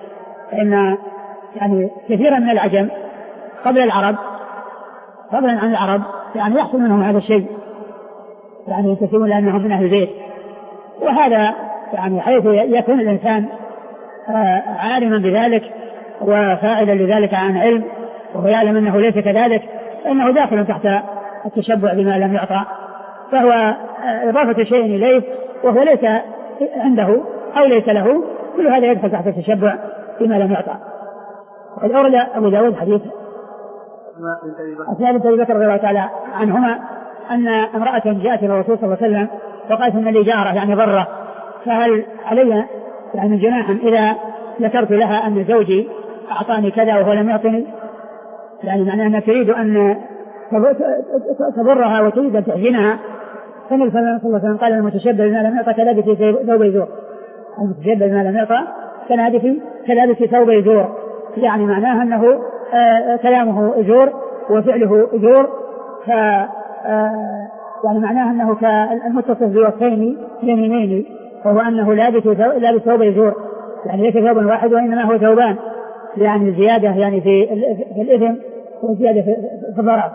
فإن يعني كثيرا من العجم قبل العرب فضلا عن العرب يعني يحصل منهم هذا الشيء، يعني ينتسبون لأنهم من أهل البيت، وهذا يعني حيث يكون الإنسان عالما بذلك وفاعلا لذلك عن علم وهو يعلم أنه ليس كذلك فإنه داخل تحت التشبع بما لم يعطى، فهو إضافة شيء إليه وهو ليس عنده أو ليس له، كل هذا يدخل تحت التشبع بما لم يعطى. وقد أورد أبو داود حديث أسماء بنت أبي بكر رضي الله تعالى عنهما أن امرأة جاءت إلى الرسول صلى الله عليه وسلم وقالت إن لي جارة يعني ضرة، فهل علي يعني جناح إذا ذكرت لها أن زوجي أعطاني كذا وهو لم يعطني؟ يعني معناه أنها تريد أن تضرها وتريد أن تحزنها. فالنبي صلى الله عليه وسلم قال المتشبه بما لم يعطى كلابس ثوب يزور، المتشبه بما لم يعطى كلابس ثوب يزور، يعني معناه أنه آه كلامه أجور وفعله أجور، ف آه يعني معناه أنه كالمتصف بوصفين يمينين، وهو أنه لابس لابس ثوب يزور، يعني ليس ثوب واحد وإنما هو ثوبان، يعني الزيادة يعني في في الإثم والزيادة في الضرر.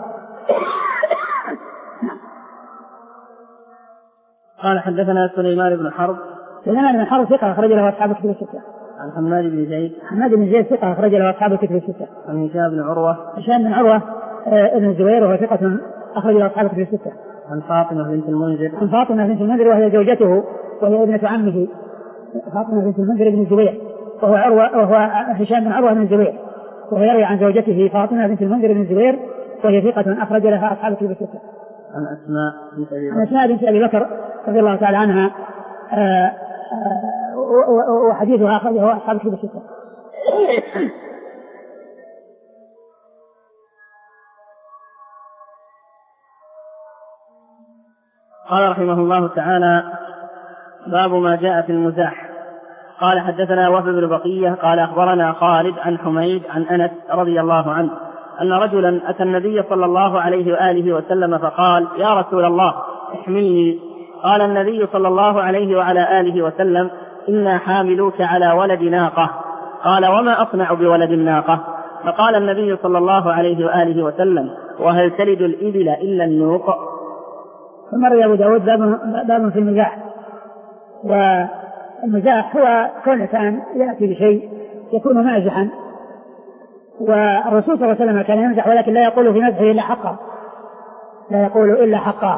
قال حدثنا سليمان بن حرب. سليمان بن حرب ثقة أخرج له أصحاب الكتب الستة. عن حماد بن زيد. حماد بن زيد ثقة أخرج له أصحاب الكتب الستة. عن هشام بن عروة. هشام بن عروة ابن الزبير وهو ثقة أخرج له أصحاب الكتب الستة. عن فاطمة بنت المنذر. عن فاطمة بنت المنذر وهي زوجته وهي ابنة عمه، فاطمة بنت المنذر بن الزبير وهو عروة وهو هشام بن عروة بن الزبير، وهو يروي عن زوجته فاطمة بنت المنذر بن الزبير وهي ثقة أخرج لها أصحاب الكتب الستة. عن أسماء بنت أبي بكر. عن أسماء بنت أبي بكر رضي الله تعالى عنها آآ آآ وحديثها أخرجه أصحاب الكتب الستة. قال رحمه الله تعالى: باب ما جاء في المزاح. قال حدثنا وهب بن بقية قال أخبرنا خالد عن حميد عن أنس رضي الله عنه أن رجلا أتى النبي صلى الله عليه وآله وسلم فقال: يا رسول الله احملني. قال النبي صلى الله عليه وعلى آله وسلم: إنا حاملوك على ولد ناقة. قال: وما أصنع بولد الناقة؟ فقال النبي صلى الله عليه وآله وسلم: وهل تلد الإبل إلا النوق؟ ثم روى أبو داود باب في المزاح. والمزاح هو كل إنسان يأتي بشيء يكون مازحا، والرسول صلى الله عليه وسلم كان يمزح ولكن لا يقول في مزحه إلا حقا، لا يقول إلا حقا،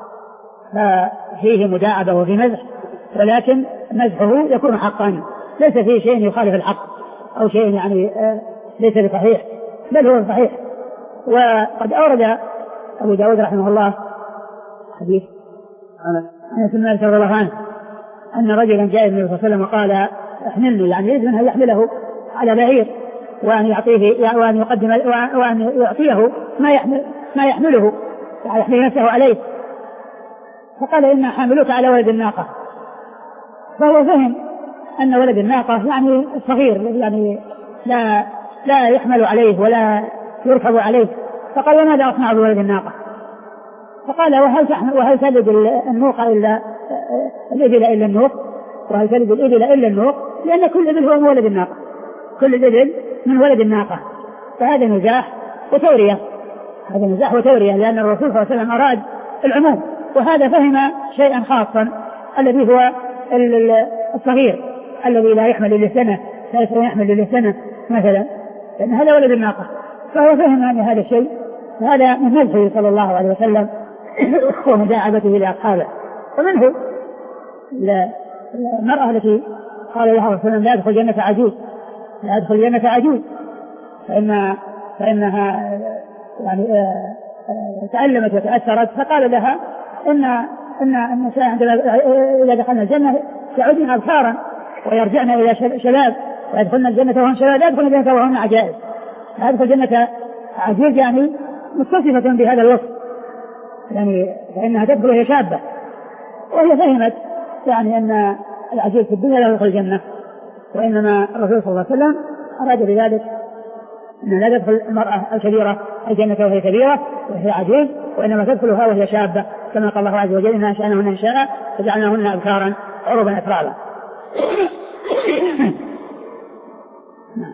ففيه مداعبة وفي مزح، ولكن مزحه يكون حقا، ليس فيه شيء يخالف الحق أو شيء يعني ليس بصحيح، بل هو صحيح. وقد أورد أبو داود رحمه الله حديث أنس بن مالك رضي الله عنه أن رجلا جاء النبي صلى الله عليه وسلم وقال: احملني، يعني يريد منه يحمله على بعير وأن يعطيه وأن يقدم وأن يعطيه ما يحمل ما يحمله يعني يحمل نفسه عليه، فقال: إنا حاملوك على ولد الناقة. فهو فهم أن ولد الناقة يعني الصغير يعني لا لا يحمل عليه ولا يركب عليه، فقال: وماذا أصنع بولد الناقة؟ فقال: وهل تحمل وهل تلد النوق إلا الإبل إلا النوق؟ وهل تلد الإبل إلا النوق؟ لأن كل إبل هو من ولد الناقة، كل الإبل من ولد الناقة. فهذا نزاح وتورية، هذا نزاح وتورية، لأن الرسول صلى الله عليه وسلم أراد العموم، وهذا فهم شيئا خاصا الذي هو الصغير الذي لا يحمل إلا سنة، لا يحمل إلا سنة مثلا، لأن هذا ولد الناقة، فهو فهم أن هذا الشيء، هذا من مزحه صلى الله عليه وسلم ومداعبته لأصحابه. ومنه المرأة التي قال لها رسول الله: لا يدخل جنة عجوز، لا يدخل جنة عجوز، فإن فإنها يعني تعلمت وتأثرت، فقال لها إن إن النساء عندما إذا دخلنا الجنة يعودن أبكارا ويرجعن إلى شباب، ويدخلن الجنة وهم شباب، لا يدخلن الجنة وهم عجائز، لا يدخل جنة عجوز يعني متصفة بهذا الوصف، يعني فإنها تدخل وهي شابة. وهي فهمت يعني أن العجوز في الدنيا لا يدخل الجنة، وإنما الرسول صلى الله عليه وسلم أراد بذلك أن لا تدخل المرأة الكبيرة الجنة وهي كبيرة وهي عجوز، وإنما تدخلها وهي شابة، كما قال الله عز وجل: إنا أنشأناهن إنشاء فجعلناهن أبكارا عربا أترابا.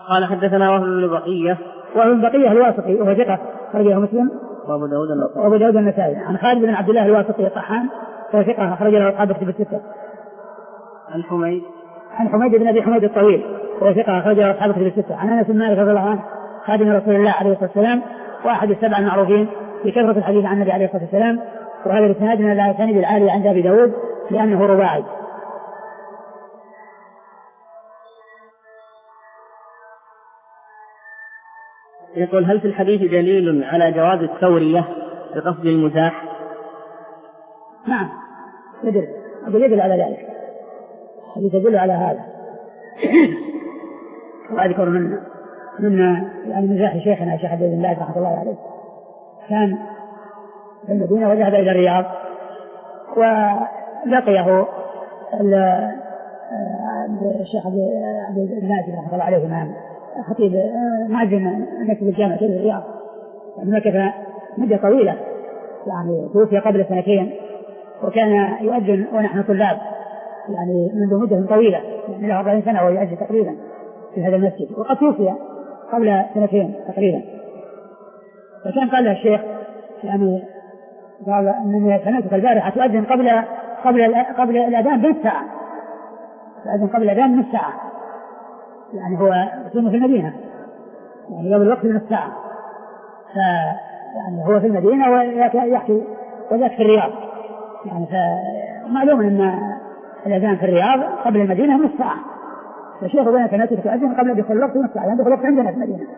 قال حدثنا وهب بن بقية وهو بن بقية الواسطي وهو ثقة أخرجه مسلم وأبو داود النسائي وأبو داود النسائي عن خالد بن عبد الله الواسطي الطحان وهو ثقة أخرج له أصحاب الكتب الستة. عن حميد عن حميد بن أبي حميد الطويل وهو ثقة أخرج له أصحاب الكتب الستة. عن أنس بن مالك رضي الله عنه خادم رسول الله عليه الصلاة والسلام وأحد السبع المعروفين بكثرة الحديث عن النبي عليه الصلاة والسلام. وهذا الإسناد من الأسانيد العالية عند أبي داود لأنه رباعي. يقول هل في الحديث دليل على جواز التورية بقصد المزاح؟ نعم يدل أقول يدل على ذلك الحديث يدل على هذا. وأذكر من من يعني مزاح شيخنا الشيخ عبد الله رحمه الله عليه كان في المدينة وذهب إلى الرياض ولقيه الشيخ عبد الله رحمه الله عليه إمام خطيب معزم مكتب الجامعة في الرياض مكث مدة طويلة يعني توفي قبل سنتين وكان يؤذن ونحن طلاب يعني منذ مدة طويلة يعني له أربعين سنة ويؤذن تقريبا في هذا المسجد وقد توفي قبل سنتين تقريبا. فكان قال له الشيخ يعني قال أنني سمعتك البارحة تؤذن قبل قبل قبل الأذان بنص ساعة تؤذن قبل الأذان بنص ساعة يعني هو يكون في المدينة يعني قبل الوقت بنص ساعة ف يعني هو في المدينة ويحكي وذاك في الرياض يعني فمعلوم أن الأذان في الرياض قبل المدينة نص ساعة. فالشيخ بين سنتك تؤذن قبل دخول الوقت نص ساعة يعني دخول الوقت عندنا في المدينة.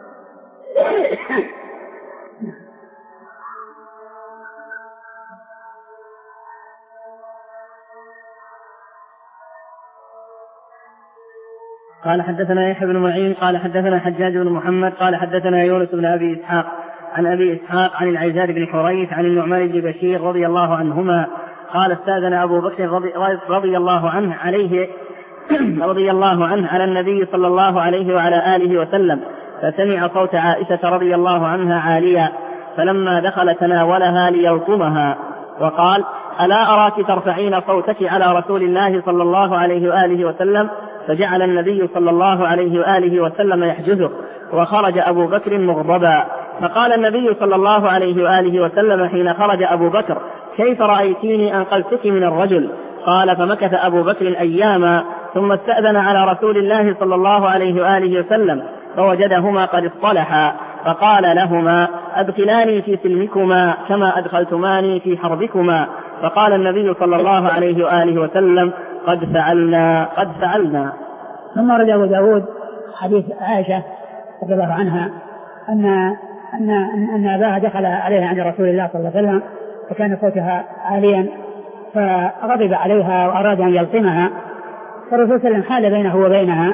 قال حدثنا يحيى بن معين قال حدثنا حجاج بن محمد قال حدثنا يونس بن أبي إسحاق عن أبي إسحاق عن العزار بن حريث عن النعمان بن بشير رضي الله عنهما قال استأذن أبو بكر رضي, رضي الله عنه عليه رضي الله عنه على النبي صلى الله عليه وعلى آله وسلم فسمع صوت عائشة رضي الله عنها عاليا فلما دخل تناولها ليلطمها وقال ألا أراك ترفعين صوتك على رسول الله صلى الله عليه وآله وسلم فجعل النبي صلى الله عليه وآله وسلم يحجزه وخرج أبو بكر مغضبا فقال النبي صلى الله عليه وآله وسلم حين خرج أبو بكر كيف رأيتيني أنقذتك من الرجل؟ قال فمكث أبو بكر أياما ثم استأذن على رسول الله صلى الله عليه وآله وسلم فوجدهما قد اصطلحا فقال لهما أدخلاني في سلمكما كما أدخلتماني في حربكما فقال النبي صلى الله عليه وآله وسلم قد فعلنا قد فعلنا. ثم رد أبو داود حديث عائشة رضي الله عنها أن أن أن أباها دخل عليها عند رسول الله صلى الله عليه وسلم فكان صوتها عاليا فغضب عليها وأراد أن يلطمها فالرسول صلى الله عليه وسلم حال بينه وبينها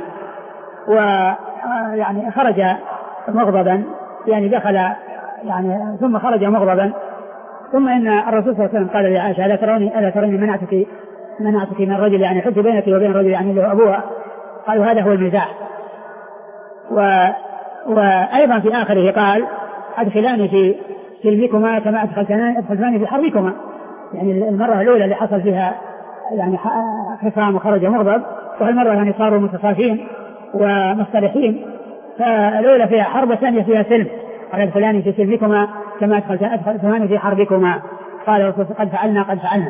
ويعني خرج مغضبا يعني دخل يعني ثم خرج مغضبا ثم إن الرسول صلى الله عليه وسلم قال لعائشة ألا تروني ألا تروني منعتك منعتك من الرجل يعني حج بينك وبين الرجل يعني له أبوها قالوا هذا هو المزاح. و وأيضا في آخره قال أدخلاني في سلمكما كما أدخلتاني في حربكما يعني المرة الأولى اللي حصل فيها يعني خصام وخرج مغضب والمرة يعني صاروا متصافين ومصطلحين فالأولى فيها حرب والثانية فيها سلم قال أدخلاني في سلمكما كما أدخلتاني في حربكما قال قد فعلنا قد فعلنا.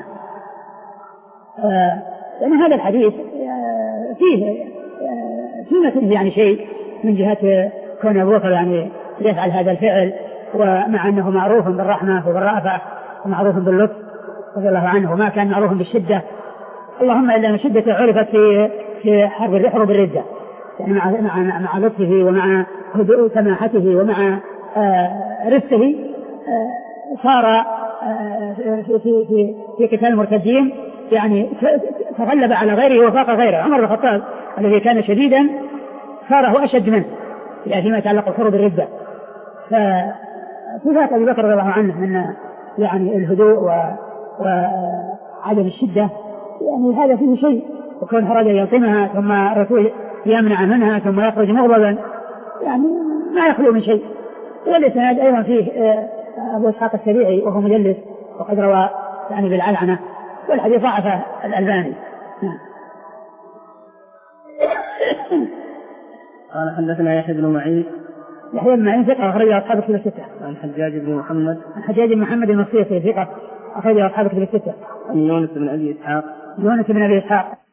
آه لأن هذا الحديث آه فيه آه فيه مثل يعني شيء من جهة كون أبو بكر يعني يفعل هذا الفعل ومع أنه معروف بالرحمة وبالرأفة ومعروف باللطف رضي الله عنه وما كان معروف بالشدة اللهم إلا أن شدة عرفت في في حرب الحروب الردة يعني مع مع مع لطفه ومع هدوء سماحته ومع آه رفقه آه صار آه في في في قتال المرتدين يعني تغلب على غيره وفاق غيره. عمر بن الخطاب الذي كان شديدا صار هو أشد منه يعني فيما يتعلق بحروب الردة. فصفات أبي بكر رضي الله عنه من يعني الهدوء وعدم الشدة يعني هذا فيه شيء وكون خرج يلطمها ثم الرسول يمنع منها ثم يخرج مغضبا يعني ما يخلو من شيء. والإسناد أيضا فيه أبو إسحاق السبيعي وهو مدلس وقد روى يعني بالعنعنة والحديث ضعفه الألباني. قال حدثنا يحيى بن معين. يحيى بن معين ثقة أخرج أصحاب كتب الستة. عن حجاج بن محمد. عن حجاج بن محمد النصيحي ثقة أخرج أصحاب كتب الستة. عن يونس بن أبي إسحاق. يونس بن أبي إسحاق